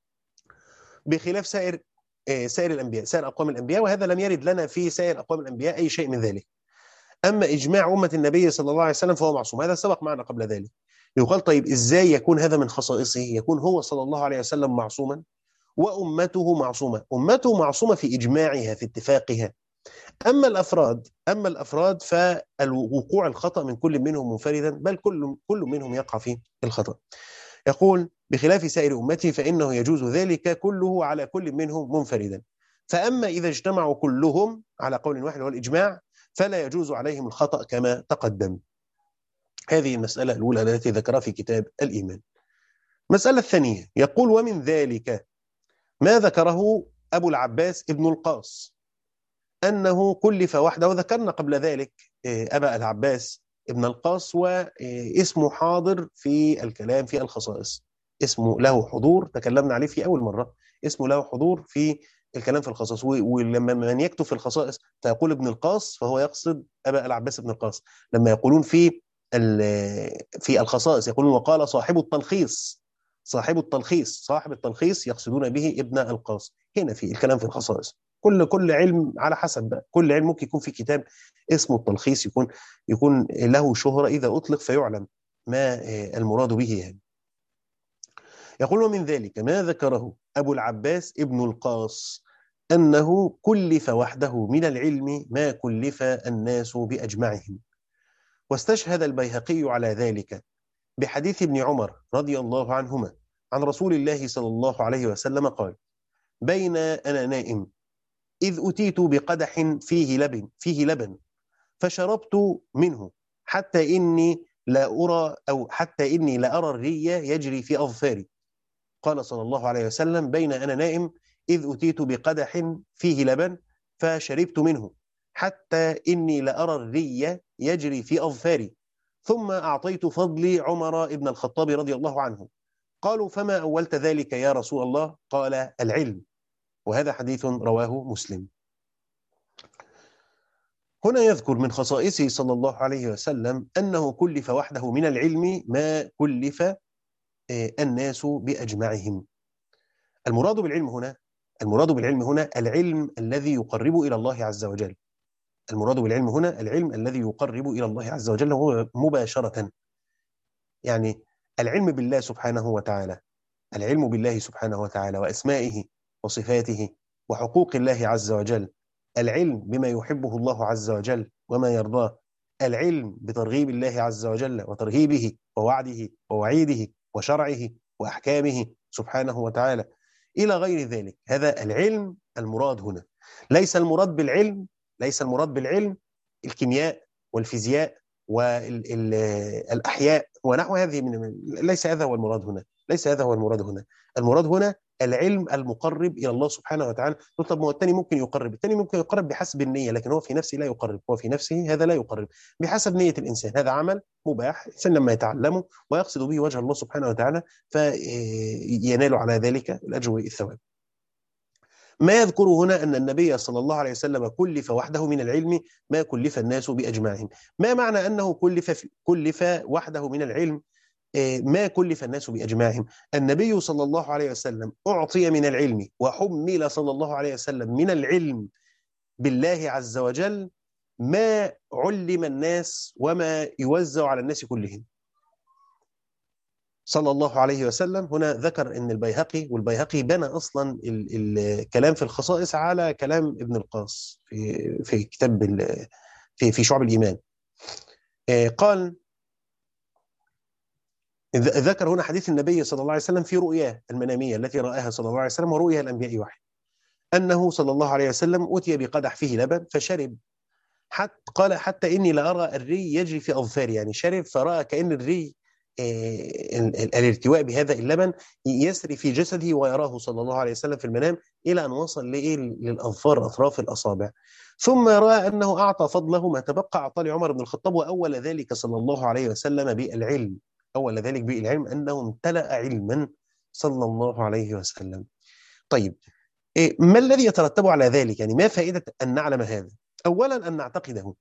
بخلاف سائر سائر الأنبياء، سائر أقوام الأنبياء، وهذا لم يرد لنا في سائر أقوام الأنبياء أي شيء من ذلك. أما إجماع أمة النبي صلى الله عليه وسلم فهو معصوم، هذا سبق معنا قبل ذلك. يقال طيب إزاي يكون هذا من خصائصه؟ يكون هو صلى الله عليه وسلم معصوما وأمته معصومة، أمته معصومة في إجماعها في اتفاقها. أما الأفراد أما الأفراد فالوقوع الخطأ من كل منهم منفردا، بل كل كل منهم يقع في الخطأ. يقول بخلاف سائر أمته فإنه يجوز ذلك كله على كل منهم منفردا، فأما إذا اجتمعوا كلهم على قول واحد والإجماع فلا يجوز عليهم الخطأ كما تقدم. هذه المسألة الأولى التي ذكرها في كتاب الإيمان. المسألة الثانية يقول ومن ذلك ما ذكره أبو العباس ابن القاص أنه كلف وحده، وذكرنا قبل ذلك أبا العباس ابن القاص واسمه حاضر في الكلام في الخصائص، اسمه له حضور، تكلمنا عليه في أول مرة، اسمه له حضور في الكلام في الخصائص. ولما من يكتب في الخصائص فيقول ابن القاص فهو يقصد أبا العباس ابن القاص. لما يقولون في في الخصائص يقولون وقال صاحب التلخيص، صاحب التلخيص صاحب التلخيص يقصدون به ابن القاص. هنا في الكلام في الخصائص كل كل علم على حسب بقى. كل علم ممكن يكون في كتاب اسمه التلخيص يكون يكون له شهرة إذا أطلق فيعلم ما المراد به يعني. يقول ومن ذلك ما ذكره أبو العباس ابن القاص أنه كلف وحده من العلم ما كلف الناس بأجمعهم. واستشهد البيهقي على ذلك بحديث ابن عمر رضي الله عنهما عن رسول الله صلى الله عليه وسلم قال بين أنا نائم إذ أتيت بقدح فيه لبن فيه لبن فشربت منه حتى إني لا أرى أو حتى إني لأرى الري يجري في أظفاري. قال صلى الله عليه وسلم: بين أنا نائم إذ أتيت بقدح فيه لبن فشربت منه حتى إني لأرى الري يجري في أظفاري، ثم أعطيت فضلي عمر بن الخطاب رضي الله عنه. قالوا: فما أولت ذلك يا رسول الله؟ قال: العلم. وهذا حديث رواه مسلم. هنا يذكر من خصائصه صلى الله عليه وسلم أنه كلف وحده من العلم ما كلف الناس بأجمعهم. المراد بالعلم هنا المراد بالعلم هنا العلم الذي يقرب إلى الله عز وجل. المراد بالعلم هنا العلم الذي يقرب إلى الله عز وجل هو مباشرة، يعني العلم بالله سبحانه وتعالى، العلم بالله سبحانه وتعالى وأسمائه وصفاته وحقوق الله عز وجل، العلم بما يحبه الله عز وجل وما يرضاه، العلم بترغيب الله عز وجل وترهيبه ووعده ووعيده وشرعه وأحكامه سبحانه وتعالى إلى غير ذلك. هذا العلم المراد هنا. ليس المراد بالعلم ليس المراد بالعلم الكيمياء والفيزياء والأحياء ونحو هذه من ليس هذا هو المراد هنا ليس هذا هو المراد هنا المراد هنا العلم المقرب إلى الله سبحانه وتعالى. طب ما هو الثاني ممكن يقرب الثاني ممكن يقرب بحسب النية، لكن هو في نفسه لا يقرب هو في نفسه هذا لا يقرب بحسب نية الإنسان. هذا عمل مباح الإنسان لما يتعلمه ويقصد به وجه الله سبحانه وتعالى فينال على ذلك الأجر والثواب. ما يذكره هنا أن النبي صلى الله عليه وسلم كلف وحده من العلم ما كلف الناس بأجمعهم. ما معنى أنه كلف كلف وحده من العلم ما كلف الناس بأجمعهم؟ النبي صلى الله عليه وسلم أعطي من العلم وحمل صلى الله عليه وسلم من العلم بالله عز وجل ما علم الناس وما يوزع على الناس كلهم صلى الله عليه وسلم. هنا ذكر ان البيهقي والبيهقي بنى اصلا الكلام في الخصائص على كلام ابن القاص في في كتاب في في شعب الايمان. قال ذكر هنا حديث النبي صلى الله عليه وسلم في رؤياه المناميه التي رآها صلى الله عليه وسلم ورؤيا الانبياء وحي، انه صلى الله عليه وسلم اتي بقدح فيه لبن فشرب حتى قال حتى اني لارى الري يجري في اظفاري، يعني شرب فراى كأن الري الارتواء بهذا اللبن يسري في جسده ويراه صلى الله عليه وسلم في المنام إلى أن وصل للأظفار أطراف الأصابع. ثم رأى أنه أعطى فضله ما تبقى أعطى لعمر بن الخطاب، وأول ذلك صلى الله عليه وسلم بالعلم أول ذلك بالعلم أنه امتلأ علما صلى الله عليه وسلم. طيب ما الذي يترتب على ذلك؟ يعني ما فائدة أن نعلم هذا؟ أولا أن نعتقده،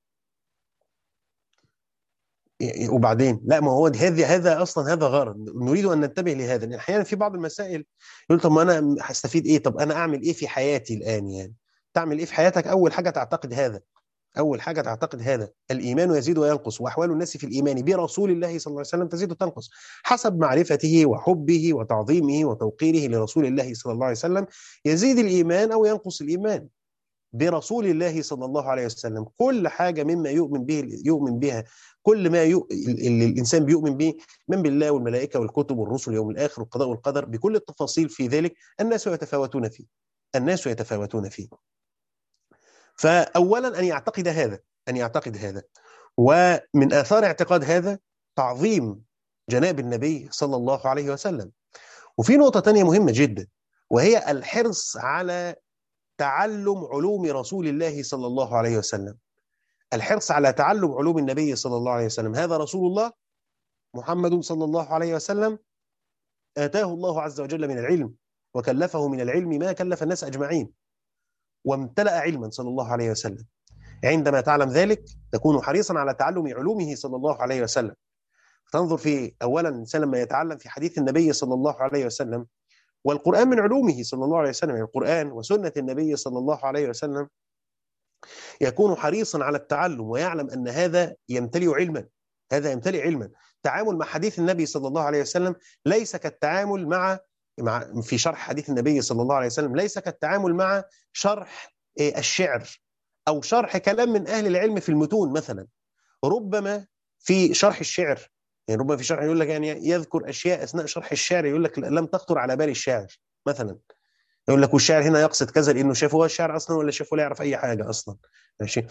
وبعدين لا ما هو هذا هذا اصلا هذا غرض نريد ان ننتبه لهذا. لان احيانا في بعض المسائل يقول طب ما انا هستفيد ايه؟ طب انا اعمل ايه في حياتي الان؟ يعني تعمل ايه في حياتك؟ اول حاجه تعتقد هذا اول حاجه تعتقد هذا الايمان يزيد وينقص، واحوال الناس في الايمان برسول الله صلى الله عليه وسلم تزيد وتنقص حسب معرفته وحبه وتعظيمه وتوقيره لرسول الله صلى الله عليه وسلم. يزيد الايمان او ينقص الايمان برسول الله صلى الله عليه وسلم. كل حاجة مما يؤمن به يؤمن بها كل ما يؤ... اللي الإنسان بيؤمن به من بالله والملائكة والكتب والرسل واليوم الآخر والقضاء والقدر بكل التفاصيل في ذلك الناس يتفاوتون فيه الناس يتفاوتون فيه فأولا أن يعتقد هذا أن يعتقد هذا ومن آثار اعتقاد هذا تعظيم جناب النبي صلى الله عليه وسلم. وفي نقطة تانية مهمة جدا، وهي الحرص على تعلم علوم رسول الله صلى الله عليه وسلم. الحرص على تعلم علوم النبي صلى الله عليه وسلم. هذا رسول الله محمد صلى الله عليه وسلم آتاه الله عز وجل من العلم وكلفه من العلم ما كلف الناس أجمعين، وامتلأ علما صلى الله عليه وسلم. عندما تعلم ذلك تكون حريصا على تعلم علومه صلى الله عليه وسلم. تنظر في أولا الإنسان لما يتعلم في حديث النبي صلى الله عليه وسلم، والقرآن من علومه صلى الله عليه وسلم، يعني القرآن وسنة النبي صلى الله عليه وسلم، يكون حريصا على التعلم ويعلم أن هذا يمتلئ علما هذا يمتلئ علما. تعامل مع حديث النبي صلى الله عليه وسلم ليس كالتعامل مع مع في شرح حديث النبي صلى الله عليه وسلم ليس كالتعامل مع شرح الشعر أو شرح كلام من أهل العلم في المتون مثلا. ربما في شرح الشعر يعني ربما في شرح يقول لك يعني يذكر أشياء أثناء شرح الشعر يقول لك لم تخطر على بال الشاعر مثلا. يقول لك والشاعر هنا يقصد كذا لانه شافه هو الشاعر اصلا ولا شافه لا يعرف اي حاجه اصلا. ماشي.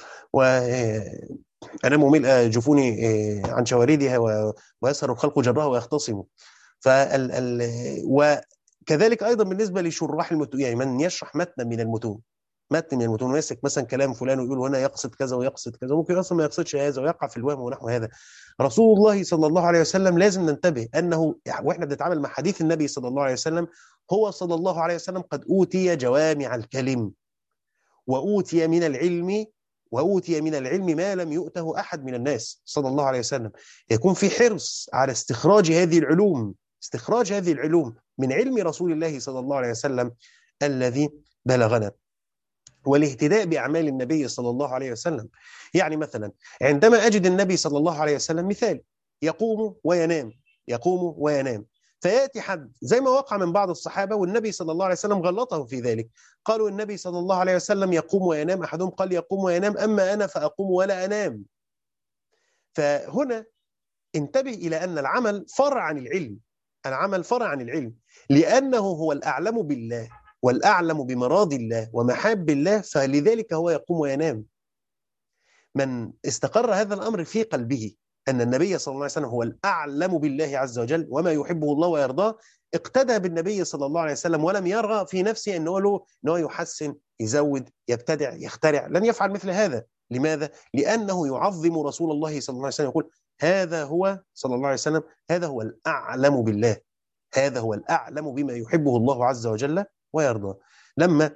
وانا مملئ جفوني عن شواردها و- ويسهر الخلق جراها ويختصم. فال ال... وكذلك ايضا بالنسبه لشراح المتون، يعني من يشرح متنا من المتون، متن من المتون ماسك مثلا كلام فلان ويقول هنا يقصد كذا ويقصد كذا، ممكن اصلا ما يقصدش هذا ويقع في الوهم ونحو هذا. رسول الله صلى الله عليه وسلم لازم ننتبه انه واحنا بنتعامل مع حديث النبي صلى الله عليه وسلم، هو صلى الله عليه وسلم قد اوتي جوامع الكلم، واوتي من العلم واوتي من العلم ما لم يؤته احد من الناس صلى الله عليه وسلم. يكون في حرص على استخراج هذه العلوم، استخراج هذه العلوم من علم رسول الله صلى الله عليه وسلم الذي بلغنا، والاهتداء بأعمال النبي صلى الله عليه وسلم. يعني مثلا عندما أجد النبي صلى الله عليه وسلم مثال يقوم وينام، يقوم وينام، فيأتي حد زي ما وقع من بعض الصحابة والنبي صلى الله عليه وسلم غلطه في ذلك، قالوا النبي صلى الله عليه وسلم يقوم وينام، أحدهم قال يقوم وينام أما أنا فأقوم ولا أنام. فهنا انتبه إلى أن العمل فرع عن العلم، العمل فرع عن العلم، لأنه هو الأعلم بالله والأعلم بمراضي الله ومحاب الله، فلذلك هو يقوم وينام. من استقر هذا الأمر في قلبه أن النبي صلى الله عليه وسلم هو الأعلم بالله عز وجل وما يحبه الله ويرضاه، اقتدى بالنبي صلى الله عليه وسلم ولم يرغى في نفسه أنه له أنه يحسن يزود يبتدع يخترع، لن يفعل مثل هذا. لماذا؟ لأنه يعظم رسول الله صلى الله عليه وسلم، يقول هذا هو صلى الله عليه وسلم هذا هو الأعلم بالله، هذا هو الأعلم بما يحبه الله عز وجل ويرضاه. لما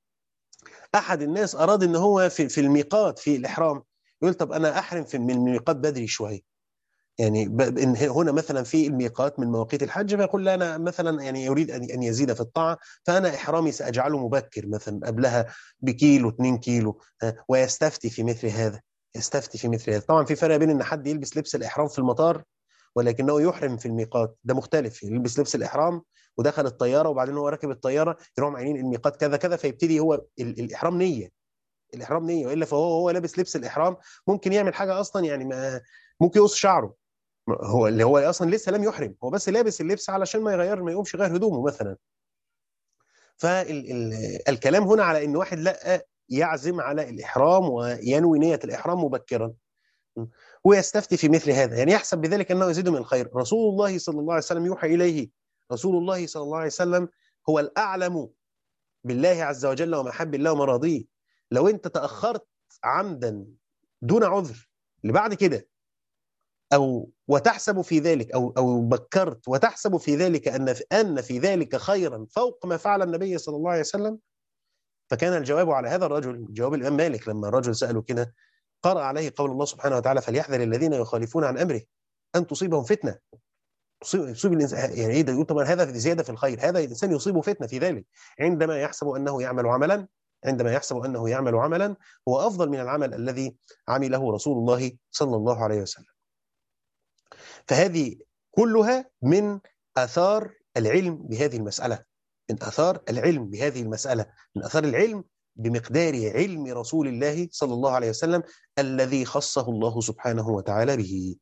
أحد الناس أراد أن هو في, في الميقات في الإحرام يقول طب أنا أحرم في من الميقات بدري شوية، يعني هنا مثلا في الميقات من مواقيت الحج، فيقول لا أنا مثلا يعني يريد أن يزيد في الطاعة، فأنا إحرامي سأجعله مبكر مثلا قبلها بكيلو اتنين كيلو، ويستفتي في مثل هذا، يستفتي في مثل هذا. طبعا في فرق بين أن حد يلبس لبس الإحرام في المطار ولكنه يحرم في الميقات، ده مختلف، يلبس لبس الإحرام ودخل الطيارة وبعدين هو راكب الطيارة يروح عينين الميقات كذا كذا، فيبتدي هو الإحرام نية، الإحرام نية، وإلا فهو هو لابس لبس الإحرام ممكن يعمل حاجة أصلا، يعني ما ممكن يقص شعره، هو اللي هو اصلا لسه لم يحرم، هو بس لابس اللبس علشان ما يغير ما يقومش يغير هدومه مثلا. فالكلام هنا على ان واحد لا يعزم على الاحرام وينوي نيه الاحرام مبكرا ويستفتي في مثل هذا، يعني يحسب بذلك انه يزيد من الخير. رسول الله صلى الله عليه وسلم يوحى اليه، رسول الله صلى الله عليه وسلم هو الاعلم بالله عز وجل ومحب الله ومراضيه. لو انت تاخرت عمدا دون عذر لبعد كده، أو وتحسب في ذلك أو أو بكرت وتحسب في ذلك أن في أن في ذلك خيرا فوق ما فعل النبي صلى الله عليه وسلم، فكان الجواب على هذا الرجل جواب الإمام مالك لما الرجل سأله كده، قرأ عليه قول الله سبحانه وتعالى فليحذر الذين يخالفون عن أمره أن تصيبهم فتنة. تصيب يصيب الإنسان، يعني إيه ده؟ يقول طبعا هذا في زيادة في الخير، هذا الإنسان يصيبه فتنة في ذلك عندما يحسب أنه يعمل عملا، عندما يحسب أنه يعمل عملا هو أفضل من العمل الذي عمله رسول الله صلى الله عليه وسلم. فهذه كلها من آثار العلم بهذه المسألة، من آثار العلم بهذه المسألة، من آثار العلم بمقدار علم رسول الله صلى الله عليه وسلم الذي خصه الله سبحانه وتعالى به.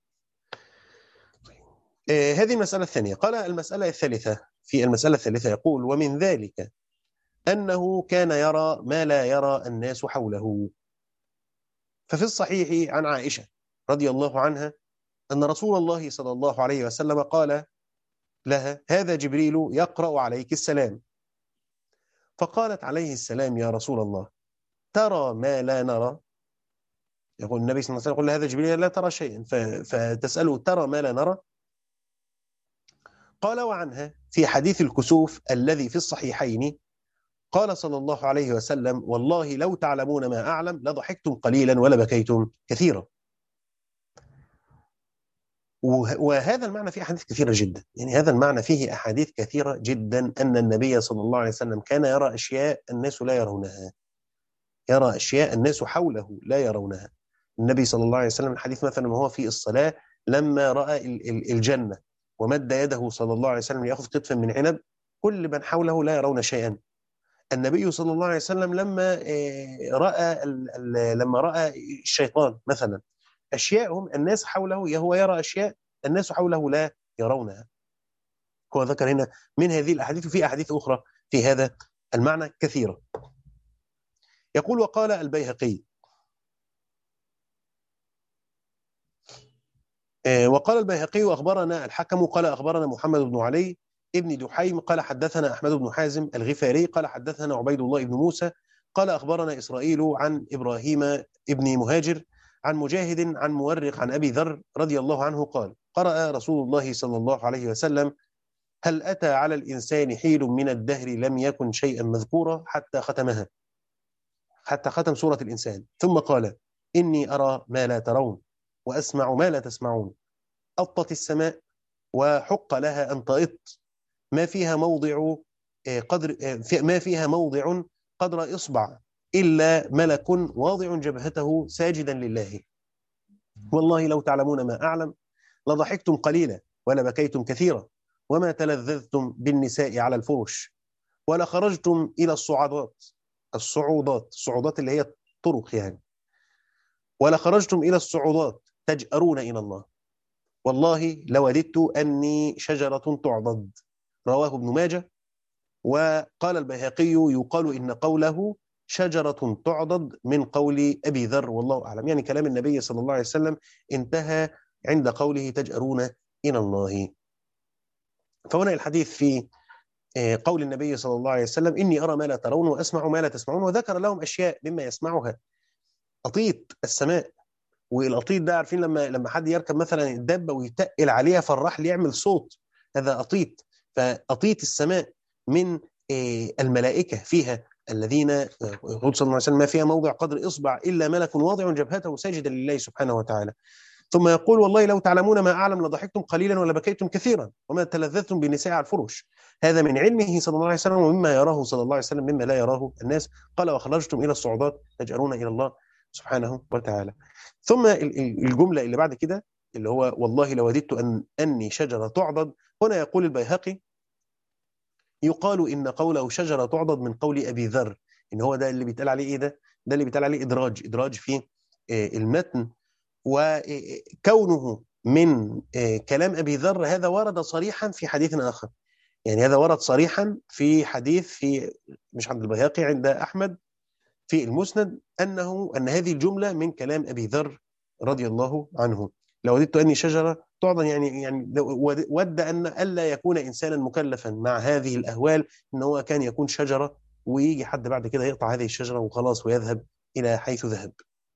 آه هذه المسألة الثانية. قال المسألة الثالثة، في المسألة الثالثة يقول ومن ذلك أنه كان يرى ما لا يرى الناس حوله. ففي الصحيح عن عائشة رضي الله عنها أن رسول الله صلى الله عليه وسلم قال لها هذا جبريل يقرأ عليك السلام. فقالت عليه السلام يا رسول الله ترى ما لا نرى؟ يقول النبي صلى الله عليه وسلم يقول هذا جبريل لا ترى شيئا، فتسأله ترى ما لا نرى؟ قال وعنها في حديث الكسوف الذي في الصحيحين قال صلى الله عليه وسلم والله لو تعلمون ما أعلم لضحكتم قليلا ولبكيتم كثيرا. وهذا المعنى فيه أحاديث كثيرة جدا، يعني هذا المعنى فيه أحاديث كثيرة جدا أن النبي صلى الله عليه وسلم كان يرى أشياء الناس لا يرونها، يرى أشياء الناس حوله لا يرونها. النبي صلى الله عليه وسلم الحديث مثلا وهو في الصلاة لما رأى الجنة ومد يده صلى الله عليه وسلم ليأخذ قطفا من عنب، كل من حوله لا يرون شيئا. النبي صلى الله عليه وسلم لما رأى لما رأى الشيطان مثلا أشياءهم الناس حوله، هو يرى أشياء الناس حوله لا يرونها. هو ذكر هنا من هذه الأحاديث وفي أحاديث أخرى في هذا المعنى كثيرة. يقول وقال البيهقي وقال البيهقي أخبرنا الحكم قال أخبرنا محمد بن علي ابن دحيم قال حدثنا أحمد بن حازم الغفاري قال حدثنا عبيد الله بن موسى قال أخبرنا إسرائيل عن إبراهيم ابن مهاجر عن مجاهد عن مورق عن أبي ذر رضي الله عنه قال قرأ رسول الله صلى الله عليه وسلم هل أتى على الإنسان حين من الدهر لم يكن شيئا مذكورا حتى ختمها، حتى ختم سورة الإنسان، ثم قال إني أرى ما لا ترون وأسمع ما لا تسمعون، أطت السماء وحق لها أن تأط، ما فيها موضع قدر ما فيها موضع قدر إصبع إلا ملك واضع جبهته ساجدا لله، والله لو تعلمون ما أعلم لضحكتم قليلا ولبكيتم كثيرا وما تلذذتم بالنساء على الفرش ولخرجتم إلى الصعودات الصعودات الصعودات اللي هي الطرق يعني، ولخرجتم إلى الصعودات تجأرون إلى الله، والله لوددت أني شجرة تعضد، رواه ابن ماجه. وقال البيهقي يقال إن قوله شجرة تعضد من قول أبي ذر والله أعلم، يعني كلام النبي صلى الله عليه وسلم انتهى عند قوله تجأرون إلى الله. فهنا الحديث في قول النبي صلى الله عليه وسلم إني أرى ما لا ترون وأسمع ما لا تسمعون، وذكر لهم أشياء مما يسمعها، أطيط السماء، والأطيط ده عارفين لما لما حد يركب مثلا الدابة ويتقل عليها فالرحل يعمل صوت، هذا أطيط. فأطيط السماء من الملائكة فيها الذين يقول صلى الله عليه وسلم ما فيها موضع قدر إصبع إلا ملك واضع جبهته ساجدا لله سبحانه وتعالى، ثم يقول والله لو تعلمون ما أعلم لضحكتم قليلا ولبكيتم كثيرا وما تلذذتم بالنساء على الفرش. هذا من علمه صلى الله عليه وسلم ومما يراه صلى الله عليه وسلم مما لا يراه الناس. قال وخرجتم إلى الصعودات تجأرون إلى الله سبحانه وتعالى. ثم الجملة اللي بعد كده اللي هو والله لوددت أن أني شجرة تعضد، هنا يقول البيهقي يقال إن قوله شجرة تعضد من قول أبي ذر، إن هو ده اللي بيتقال عليه إيه ده؟ ده اللي بيتقال عليه إدراج، إدراج في المتن، وكونه من كلام أبي ذر هذا ورد صريحا في حديث آخر، يعني هذا ورد صريحا في حديث في مش عند البيهقي عند أحمد في المسند أنه أن هذه الجملة من كلام أبي ذر رضي الله عنه، لو وددت أني شجرة تعضد، يعني يعني ود أن ألا يكون إنسانا مكلفا مع هذه الأهوال، إن هو كان يكون شجرة ويجي حد بعد كده يقطع هذه الشجرة وخلاص ويذهب إلى حيث ذهب.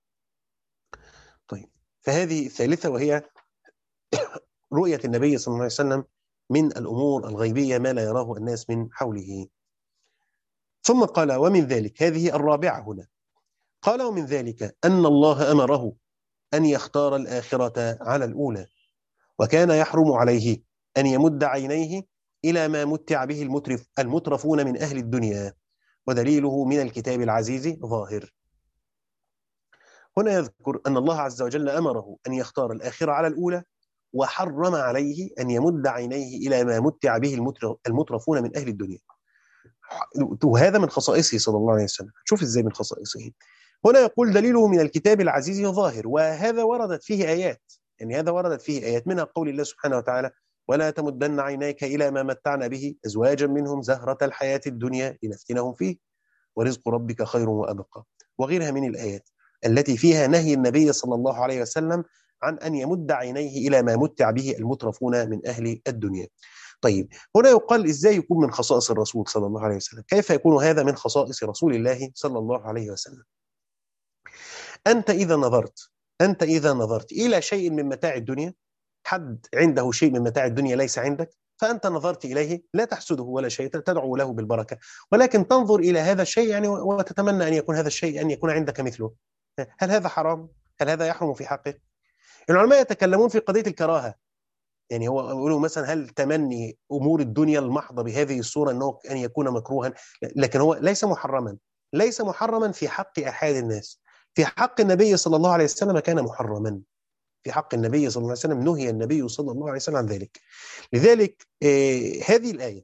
طيب، فهذه الثالثة وهي رؤية النبي صلى الله عليه وسلم من الأمور الغيبية ما لا يراه الناس من حوله. ثم قال ومن ذلك، هذه الرابعة هنا، قال ومن ذلك أن الله أمره أن يختار الآخرة على الأولى، وكان يحرم عليه أن يمد عينيه إلى ما متع به المترف المترفون من أهل الدنيا، ودليله من الكتاب العزيز ظاهر. هنا يذكر أن الله عز وجل أمره أن يختار الآخرة على الأولى، وحرم عليه أن يمد عينيه إلى ما متع به المترفون من أهل الدنيا، وهذا من خصائصه صلى الله عليه وسلم. شوف إزاي من خصائصه. هنا يقول دليله من الكتاب العزيز ظاهر، وهذا وردت فيه آيات، يعني هذا وردت فيه آيات منها قول الله سبحانه وتعالى ولا تمدن عينيك إلى ما متعنا به أزواجا منهم زهرة الحياة الدنيا لنفتنهم فيه ورزق ربك خير وأبقى، وغيرها من الآيات التي فيها نهي النبي صلى الله عليه وسلم عن أن يمد عينيه إلى ما متع به المترفون من أهل الدنيا. طيب، هنا يقال إزاي يكون من خصائص الرسول صلى الله عليه وسلم؟ كيف يكون هذا من خصائص رسول الله صلى الله عليه وسلم؟ أنت إذا نظرت أنت إذا نظرت إلى شيء من متاع الدنيا، حد عنده شيء من متاع الدنيا ليس عندك، فأنت نظرت إليه لا تحسده ولا شيء، تدعو له بالبركة، ولكن تنظر إلى هذا الشيء يعني وتتمنى أن يكون هذا الشيء أن يكون عندك مثله. هل هذا حرام؟ هل هذا يحرم في حقه؟ العلماء يتكلمون في قضية الكراهة، يعني هو يقولوا مثلا هل تمني أمور الدنيا المحضة بهذه الصورة أنه أن يكون مكروها؟ لكن هو ليس محرما، ليس محرما في حق أحد الناس. في حق النبي صلى الله عليه وسلم كان محرما، في حق النبي صلى الله عليه وسلم نهي النبي صلى الله عليه وسلم عن ذلك. لذلك آه هذه الآية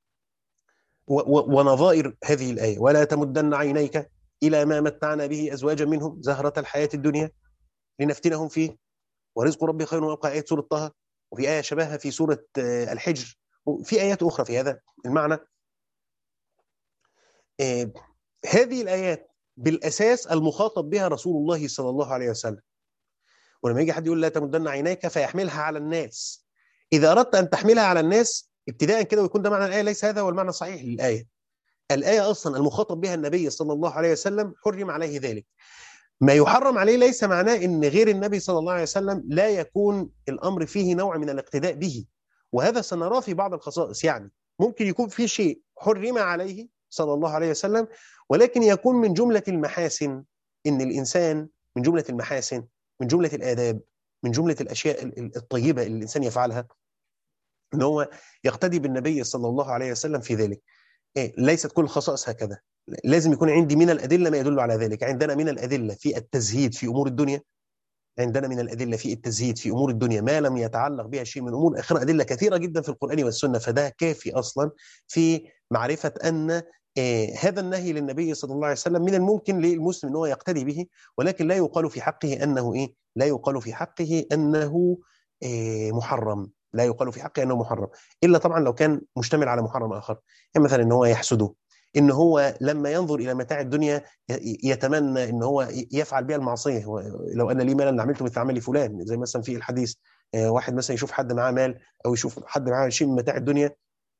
ونظائر هذه الآية ولا تمدن عينيك إلى ما متعنا به أزواجا منهم زهرة الحياة الدنيا لنفتنهم فيه ورزق ربي خير وأبقى، آية سورة طه، وفي آية شبهها في سورة آه الحجر، وفي آيات أخرى في هذا المعنى. آه هذه الآيات بالأساس المخاطب بها رسول الله صلى الله عليه وسلم. ولما يجي حد يقول لا تمدن عينيك فيحملها على الناس، إذا أردت أن تحملها على الناس ابتداء كده ويكون ده معنى الآية، ليس هذا هو المعنى الصحيح للآية. الآية أصلا المخاطب بها النبي صلى الله عليه وسلم حرم عليه ذلك. ما يحرم عليه ليس معناه ان غير النبي صلى الله عليه وسلم لا يكون الامر فيه نوع من الاقتداء به، وهذا سنراه في بعض الخصائص. يعني ممكن يكون في شيء حرم عليه صلى الله عليه وسلم، ولكن يكون من جملة المحاسن، ان الانسان من جملة المحاسن، من جملة الآداب، من جملة الاشياء الطيبة اللي الانسان يفعلها، ان هو يقتدي بالنبي صلى الله عليه وسلم في ذلك. إيه؟ ليست كل الخصائص هكذا. لازم يكون عندي من الأدلة ما يدل على ذلك. عندنا من الأدلة في التزهيد في أمور الدنيا، عندنا من الأدلة في التزهيد في أمور الدنيا ما لم يتعلق بها شيء من أمور الآخرة، أدلة كثيرة جدا في القرآن والسنة. فده كافي أصلا في معرفة أن إيه هذا النهي للنبي صلى الله عليه وسلم من الممكن للمسلم أنه يقتدي به، ولكن لا يقال في حقه أنه إيه لا يقال في حقه أنه إيه محرم. لا يقال في حقه أنه محرم، إلا طبعا لو كان مشتمل على محرم آخر. يعني مثلا أن هو يحسده، ان هو لما ينظر الى متاع الدنيا يتمنى ان هو يفعل بها المعصيه. لو ان لي مالا لعملت مثل عمل فلان، زي مثلا في الحديث واحد مثلا يشوف حد معاه مال او يشوف حد معاه شيء من متاع الدنيا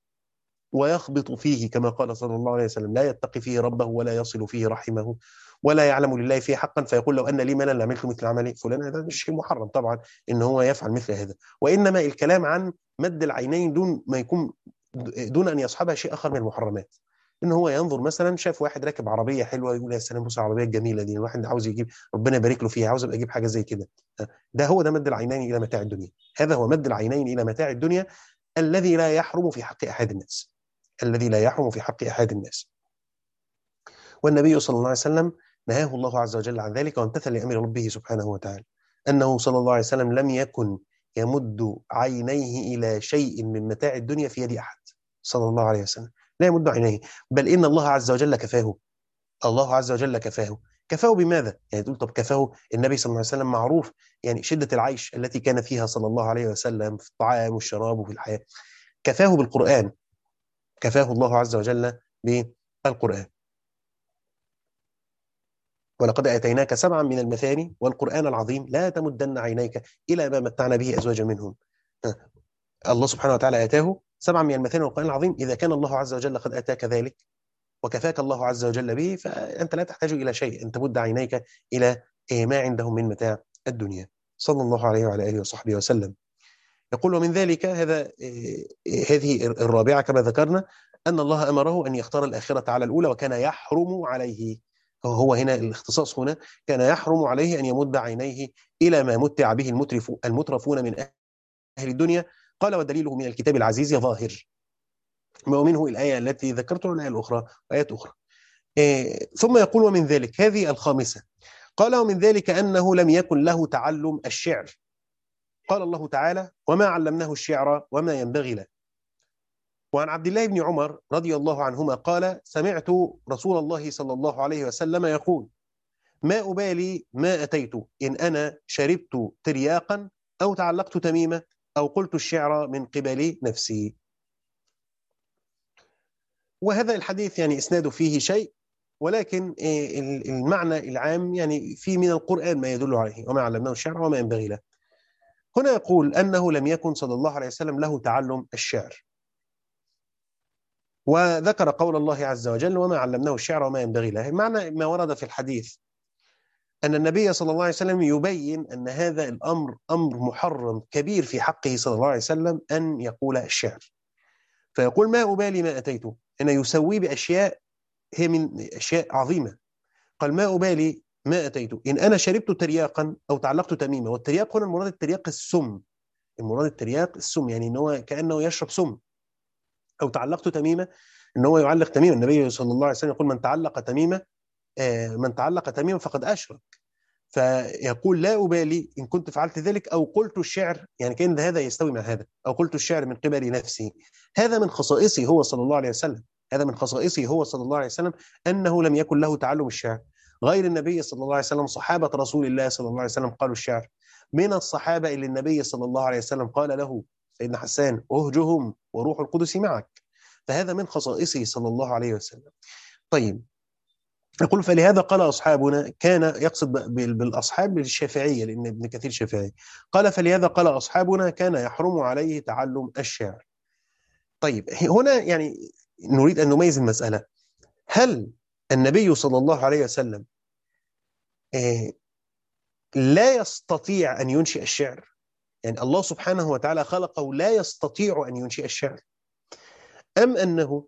ويخبط فيه، كما قال صلى الله عليه وسلم لا يتقي فيه ربه ولا يصل فيه رحمه ولا يعلم لله فيه حقا، فيقول لو ان لي مالا لعملت مثل عمل فلان. هذا شيء محرم طبعا ان هو يفعل مثل هذا. وانما الكلام عن مد العينين دون ما يكون دون ان يصحبها شيء اخر من المحرمات. ان هو ينظر مثلا شاف واحد راكب عربيه حلوه يقول يا سلام بص العربيه الجميله دي، الواحد عاوز يجيب، ربنا يبارك له فيها، عاوز ابقى اجيب حاجه زي كده. ده هو ده مد العينين الى متاع الدنيا. هذا هو مد العينين الى متاع الدنيا الذي لا يحرم في حق احد الناس، الذي لا يحرم في حق احد الناس. والنبي صلى الله عليه وسلم نهاه الله عز وجل عن ذلك، وامتثل لامر ربه سبحانه وتعالى. انه صلى الله عليه وسلم لم يكن يمد عينيه الى شيء من متاع الدنيا في يد احد صلى الله عليه وسلم، لا يمد عينيه، بل ان الله عز وجل كفاه. الله عز وجل كفاه. كفاه بماذا؟ يعني تقول طب كفاه، النبي صلى الله عليه وسلم معروف يعني شدة العيش التي كان فيها صلى الله عليه وسلم في الطعام والشراب وفي الحياة. كفاه بالقرآن، كفاه الله عز وجل بالقرآن. ولقد آتيناك سبعا من المثاني والقرآن العظيم لا تمدن عينيك إلى ما متعنا به أزواجا منهم. الله سبحانه وتعالى آتاه سبعا من المثاني والقرآن العظيم. إذا كان الله عز وجل قد آتاك ذلك وكفاك الله عز وجل به، فأنت لا تحتاج إلى شيء أن تمد عينيك إلى ما عندهم من متاع الدنيا. صلى الله عليه وعلى آله وصحبه وسلم. يقول ومن ذلك هذا هذه الرابعة كما ذكرنا، أن الله أمره أن يختار الآخرة على الأولى، وكان يحرم عليه، هو هنا الاختصاص هنا، كان يحرم عليه أن يمد عينيه إلى ما متع به المترف المترفون من أهل الدنيا. قال ودليله من الكتاب العزيز ظاهر، ومنه الآية التي ذكرتها والآية الأخرى آيات أخرى. إيه ثم يقول ومن ذلك هذه الخامسة، قال ومن ذلك أنه لم يكن له تعلم الشعر. قال الله تعالى وما علمناه الشعر وما ينبغي له. وعن عبد الله بن عمر رضي الله عنهما قال سمعت رسول الله صلى الله عليه وسلم يقول ما أبالي ما أتيت إن أنا شربت ترياقا أو تعلقت تميمة أو قلت الشعر من قبل نفسي. وهذا الحديث يعني إسناده فيه شيء، ولكن المعنى العام يعني في من القرآن ما يدل عليه وما علمناه الشعر وما ينبغي له. هنا يقول أنه لم يكن صلى الله عليه وسلم له تعلم الشعر، وذكر قول الله عز وجل وما علمناه الشعر وما ينبغي له. معنى ما ورد في الحديث أن النبي صلى الله عليه وسلم يبين أن هذا الأمر أمر محرم كبير في حقه صلى الله عليه وسلم أن يقول الشعر. فيقول ما أبالي ما أتيته، أن يسوي بأشياء هي من أشياء عظيمة. قال ما أبالي ما أتيته إن أنا شربت ترياقا أو تعلقت تميمة. والترياق هنا المراد الترياق السم، المراد الترياق السم، يعني إن هو كأنه يشرب سم. أو تعلقت تميمة إن هو يعلق تميمة. النبي صلى الله عليه وسلم يقول من تعلق تميمة آه من تعلق تميمة فقد أشرك. فيقول لا أبالي إن كنت فعلت ذلك أو قلت الشعر، يعني كأن هذا يستوي مع هذا، أو قلت الشعر من قبل نفسي. هذا من خصائصه هو صلى الله عليه وسلم، هذا من خصائصه هو صلى الله عليه وسلم أنه لم يكن له تعلم الشعر. غير النبي صلى الله عليه وسلم صحابة رسول الله صلى الله عليه وسلم قالوا الشعر. من الصحابة اللي النبي صلى الله عليه وسلم قال له سيدنا حسان أهجهم وروح القدس معك. فهذا من خصائصه صلى الله عليه وسلم. طيب، يقول فلهذا قال أصحابنا، كان يقصد بال- بالأصحاب الشافعية لأن ابن كثير شافعي. قال فلهذا قال أصحابنا كان يحرم عليه تعلم الشعر. طيب هنا يعني نريد أن نميز المسألة. هل النبي صلى الله عليه وسلم آه، لا يستطيع أن ينشئ الشعر؟ يعني الله سبحانه وتعالى خلقه لا يستطيع أن ينشئ الشعر، أم أنه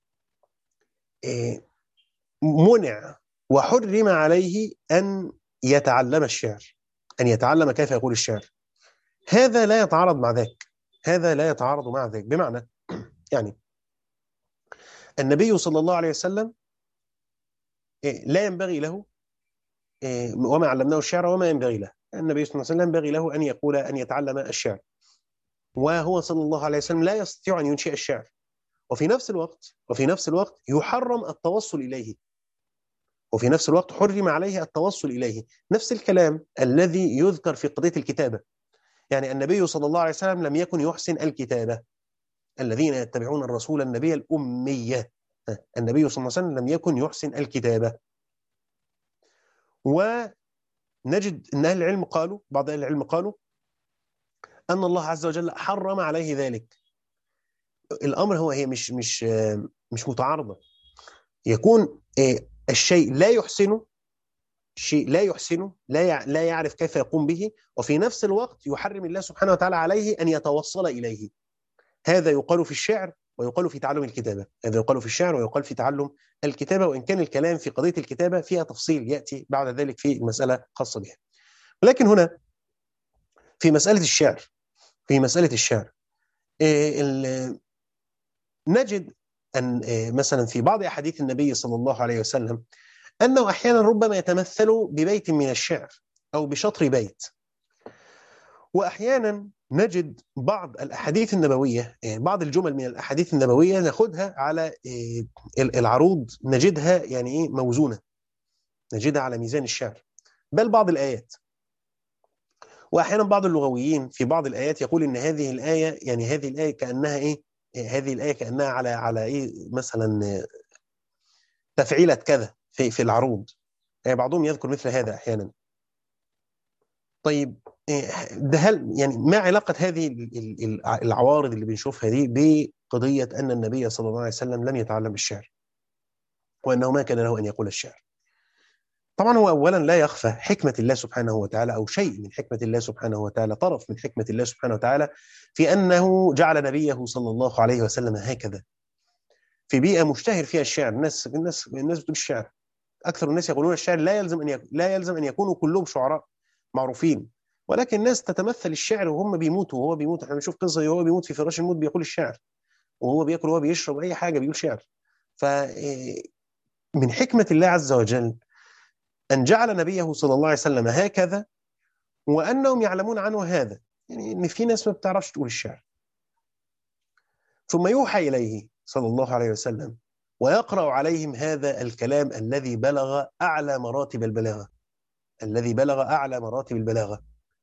آه، منع وحرم عليه أن يتعلم الشعر، أن يتعلم كيف يقول الشعر؟ هذا لا يتعارض مع ذاك، هذا لا يتعارض مع ذاك. بمعنى يعني النبي صلى الله عليه وسلم آه، لا ينبغي له آه، وما علمناه الشعر وما ينبغي له. النبي صلى الله عليه وسلم ينبغي له أن يقول أن يتعلم الشعر، وهو صلى الله عليه وسلم لا يستطيع أن ينشئ الشعر. وفي نفس الوقت وفي نفس الوقت يحرم التوصل إليه، وفي نفس الوقت حرم عليه التوصل إليه. نفس الكلام الذي يذكر في قضية الكتابة. يعني النبي صلى الله عليه وسلم لم يكن يحسن الكتابة. الذين يتبعون الرسول النبي الأمية، النبي صلى الله عليه وسلم لم يكن يحسن الكتابة. ونجد أن أهل العلم قالوا، بعض أهل العلم قالوا أن الله عز وجل حرم عليه ذلك. الأمر هو هي مش مش مش متعارضة. يكون الشيء لا يحسنه، شيء لا يحسنه، لا لا يعرف كيف يقوم به، وفي نفس الوقت يحرم الله سبحانه وتعالى عليه أن يتوصل إليه. هذا يقال في الشعر ويقال في تعلم الكتابة، هذا يقال في الشعر ويقال في تعلم الكتابة، وإن كان الكلام في قضية الكتابة فيها تفصيل يأتي بعد ذلك في المسألة خاصة بها. ولكن هنا في مسألة الشعر، في مسألة الشعر نجد أن مثلا في بعض أحاديث النبي صلى الله عليه وسلم أنه أحيانا ربما يتمثل ببيت من الشعر أو بشطر بيت. وأحيانا نجد بعض الأحاديث النبوية، يعني بعض الجمل من الأحاديث النبوية ناخدها على العروض، نجدها يعني إيه موزونة، نجدها على ميزان الشعر، بل بعض الآيات. وأحيانا بعض اللغويين في بعض الآيات يقول إن هذه الآية، يعني هذه الآية كأنها إيه، هذه الآية كأنها على على إيه مثلا تفعيلة كذا في في العروض. يعني بعضهم يذكر مثل هذا أحيانا. طيب ده هل يعني ما علاقة هذه العوارض اللي بنشوفها دي بقضية أن النبي صلى الله عليه وسلم لم يتعلم الشعر وأنه ما كان له أن يقول الشعر؟ طبعا هو أولا لا يخفى حكمة الله سبحانه وتعالى، أو شيء من حكمة الله سبحانه وتعالى، طرف من حكمة الله سبحانه وتعالى، في أنه جعل نبيه صلى الله عليه وسلم هكذا في بيئة مشتهر فيها الشعر. الناس الناس الناس بتقول الشعر، أكثر الناس يقولون الشعر، لا يلزم أن يكون لا يلزم أن يكونوا كلهم شعراء معروفين، ولكن الناس تتمثل الشعر وهم بيموتوا، وهو بيموت. احنا بنشوف قصة وهو بيموت في فراش الموت بيقول الشعر، وهو بياكل وهو بيشرب أي حاجة بيقول شعر. فمن حكمة الله عز وجل أن جعل نبيه صلى الله عليه وسلم هكذا، وأنهم يعلمون عنه هذا، يعني إن في ناس ما بتعرفش تقول الشعر، ثم يوحى إليه صلى الله عليه وسلم ويقرأ عليهم هذا الكلام الذي بلغ أعلى مراتب البلاغة، الذي بلغ أعلى مراتب البلاغة.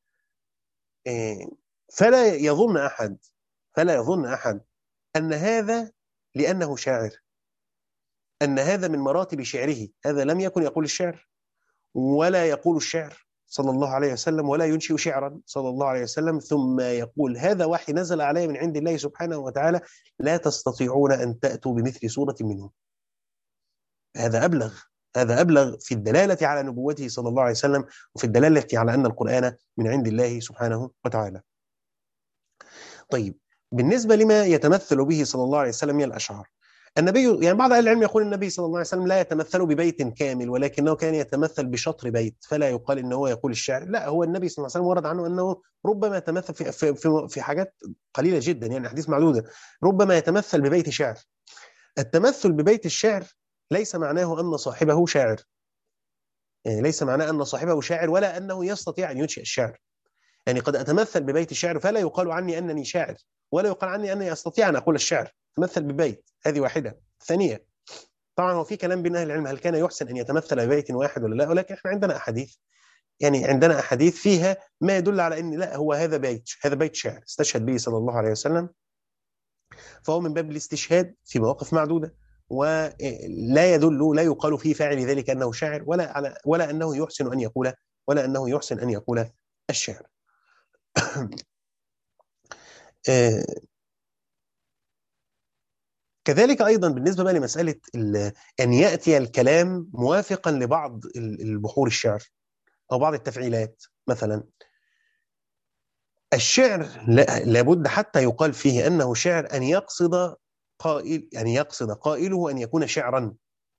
فلا يظن أحد فلا يظن أحد أن هذا لأنه شاعر، أن هذا من مراتب شعره. هذا لم يكن يقول الشعر ولا يقول الشعر صلى الله عليه وسلم، ولا ينشئ شعرا صلى الله عليه وسلم، ثم يقول هذا وحي نزل عليه من عند الله سبحانه وتعالى، لا تستطيعون أن تأتوا بمثل سورة منه. هذا أبلغ هذا أبلغ في الدلالة على نبوته صلى الله عليه وسلم، وفي الدلالة على أن القرآن من عند الله سبحانه وتعالى. طيب بالنسبة لما يتمثل به صلى الله عليه وسلم من الأشعار، النبي يعني بعض أهل العلم يقول النبي صلى الله عليه وسلم لا يتمثل ببيت كامل، ولكنه كان يتمثل بشطر بيت، فلا يقال إنه هو يقول الشعر. لا، هو النبي صلى الله عليه وسلم ورد عنه أنه ربما يتمثل في في في, في حاجات قليلة جدا، يعني أحاديث معدودة، ربما يتمثل ببيت شعر. التمثل ببيت الشعر ليس معناه أن صاحبه شاعر، يعني ليس معناه أن صاحبه شاعر ولا أنه يستطيع أن ينشئ الشعر. يعني قد أتمثل ببيت الشعر فلا يقال عني أنني شاعر، ولا يقال عني أني أستطيع أن أقول الشعر. تمثل ببيت، هذه واحدة. ثانية، طبعا هو في كلام بين أهل العلم هل كان يحسن أن يتمثل ببيت واحد ولا لا، ولكن احنا عندنا أحاديث، يعني عندنا أحاديث فيها ما يدل على أن لا، هو هذا بيت هذا بيت شعر استشهد به صلى الله عليه وسلم، فهو من باب الاستشهاد في مواقف معدودة. ولا يدل لا يقال في فاعل ذلك أنه شاعر، ولا على ولا أنه يحسن أن يقول ولا أنه يحسن أن يقول الشعر. آه، كذلك أيضا بالنسبة بقى لمسألة أن يأتي الكلام موافقا لبعض البحور الشعر أو بعض التفعيلات. مثلا الشعر لابد حتى يقال فيه أنه شعر أن يقصد قائل يعني يقصد قائله أن يكون شعرا.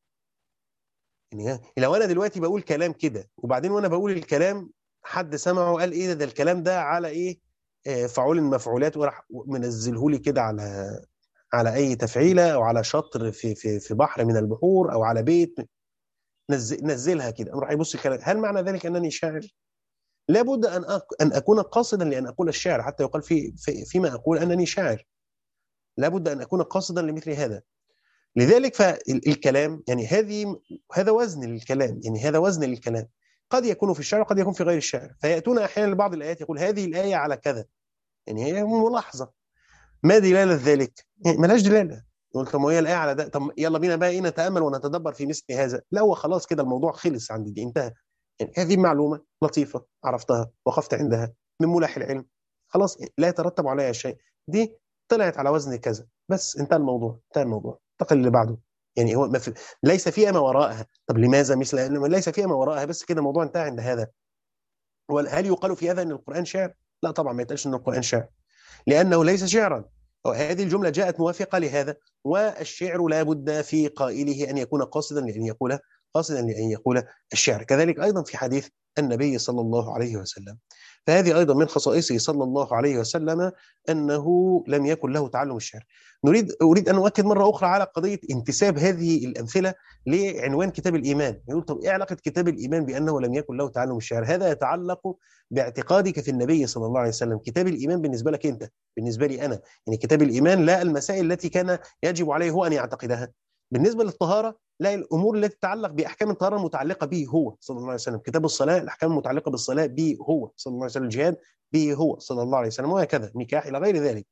يعني لو أنا دلوقتي بقول كلام كده وبعدين وأنا بقول الكلام حد سمعه وقال إيه ده, ده الكلام ده على إيه آه، فعول المفعولات، وراح منزله لي كده على على أي تفعيلة أو على شطر في في في بحر من البحور أو على بيت، نزل نزلها كده راح يبص الكلام، هل معنى ذلك أنني شاعر؟ لابد أن أك أن أكون قاصدا لأن أقول الشعر حتى يقال في, في فيما أقول أنني شاعر. لابد أن أكون قاصدا لمثل هذا. لذلك فالكلام يعني هذه هذا وزن للكلام، يعني هذا وزن للكلام قد يكون في الشعر وقد يكون في غير الشعر. فيأتون أحيانا لبعض الآيات يقول هذه الآية على كذا، يعني هي ملاحظة. ما دلالة ذلك؟ يعني ملهاش دلالة. يقول طب ما هي الآية على ده، طب يلا بينا بقى إيه نتأمل ونتدبر في مثل هذا. لا هو خلاص كده الموضوع خلص عندي دي انتهى. يعني هذه معلومة لطيفة عرفتها وقفت عندها من ملح العلم، خلاص لا يترتب عليها شيء. دي طلعت على وزن كذا بس انتهى الموضوع، انتهى الموضوع انتقل اللي بعده. يعني هو ما في ليس فيها ما وراءها. طب لماذا مثل ليس فيها ما وراءها بس كده الموضوع انتهى عند هذا. هل يقال في هذا ان القرآن شعر؟ لا طبعا ما يتقالش ان القرآن شعر لأنه ليس شعرا. هذه الجملة جاءت موافقة لهذا، والشعر لا بد في قائله أن يكون قاصدا لأن يقول قاصدا لأن يقول الشعر. كذلك أيضا في حديث النبي صلى الله عليه وسلم، فهذه أيضا من خصائصه صلى الله عليه وسلم أنه لم يكن له تعلم الشعر. نريد أريد أن أؤكد مرة أخرى على قضية انتساب هذه الأمثلة لعنوان كتاب الإيمان. يقول طب إيه علاقة كتاب الإيمان بأنه لم يكن له تعلم الشعر؟ هذا يتعلق باعتقادك في النبي صلى الله عليه وسلم. كتاب الإيمان بالنسبة لك أنت، بالنسبة لي أنا، يعني كتاب الإيمان لا المسائل التي كان يجب عليه هو أن يعتقدها. بالنسبة للطهارة لا الأمور التي تتعلق بأحكام الطهارة المتعلقة به هو صلى الله عليه وسلم. كتاب الصلاة الأحكام المتعلقة بالصلاة به هو صلى الله عليه وسلم. الجهاد به هو صلى الله عليه وسلم، وهكذا نكاح إلى غير ذلك.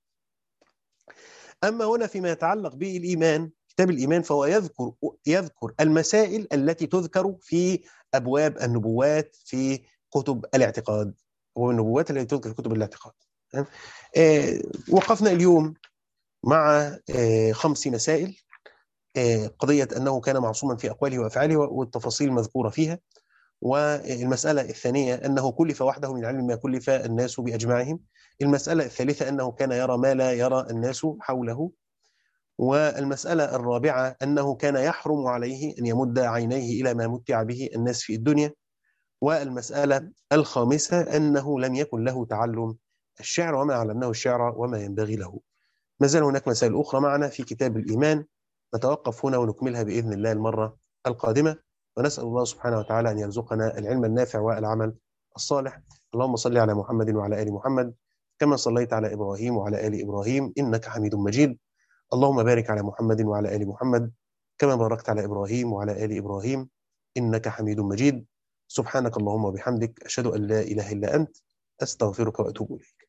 أما هنا فيما يتعلق بالإيمان كتاب الإيمان فهو يذكر يذكر المسائل التي تذكر في أبواب النبوات في كتب الاعتقاد، والنبوات التي تذكر في كتب الاعتقاد. آه وقفنا اليوم مع آه خمس مسائل. آه قضية أنه كان معصوما في أقواله وأفعاله والتفاصيل المذكورة فيها. والمسألة الثانية أنه كلف وحده من علم ما كلف الناس بأجمعهم. المسألة الثالثة أنه كان يرى ما لا يرى الناس حوله. والمسألة الرابعة أنه كان يحرم عليه أن يمد عينيه إلى ما متع به الناس في الدنيا. والمسألة الخامسة أنه لم يكن له تعلم الشعر وما علمناه الشعر وما ينبغي له. ما زال هناك مسائل أخرى معنا في كتاب الإيمان، نتوقف هنا ونكملها بإذن الله المرة القادمة. ونسأل الله سبحانه وتعالى أن يرزقنا العلم النافع والعمل الصالح. اللهم صل على محمد وعلى آل محمد كما صليت على إبراهيم وعلى آل إبراهيم إنك حميد مجيد. اللهم بارك على محمد وعلى آل محمد كما باركت على إبراهيم وعلى آل إبراهيم إنك حميد مجيد. سبحانك اللهم وبحمدك أشهد أن لا إله إلا أنت أستغفرك وأتوب إليك.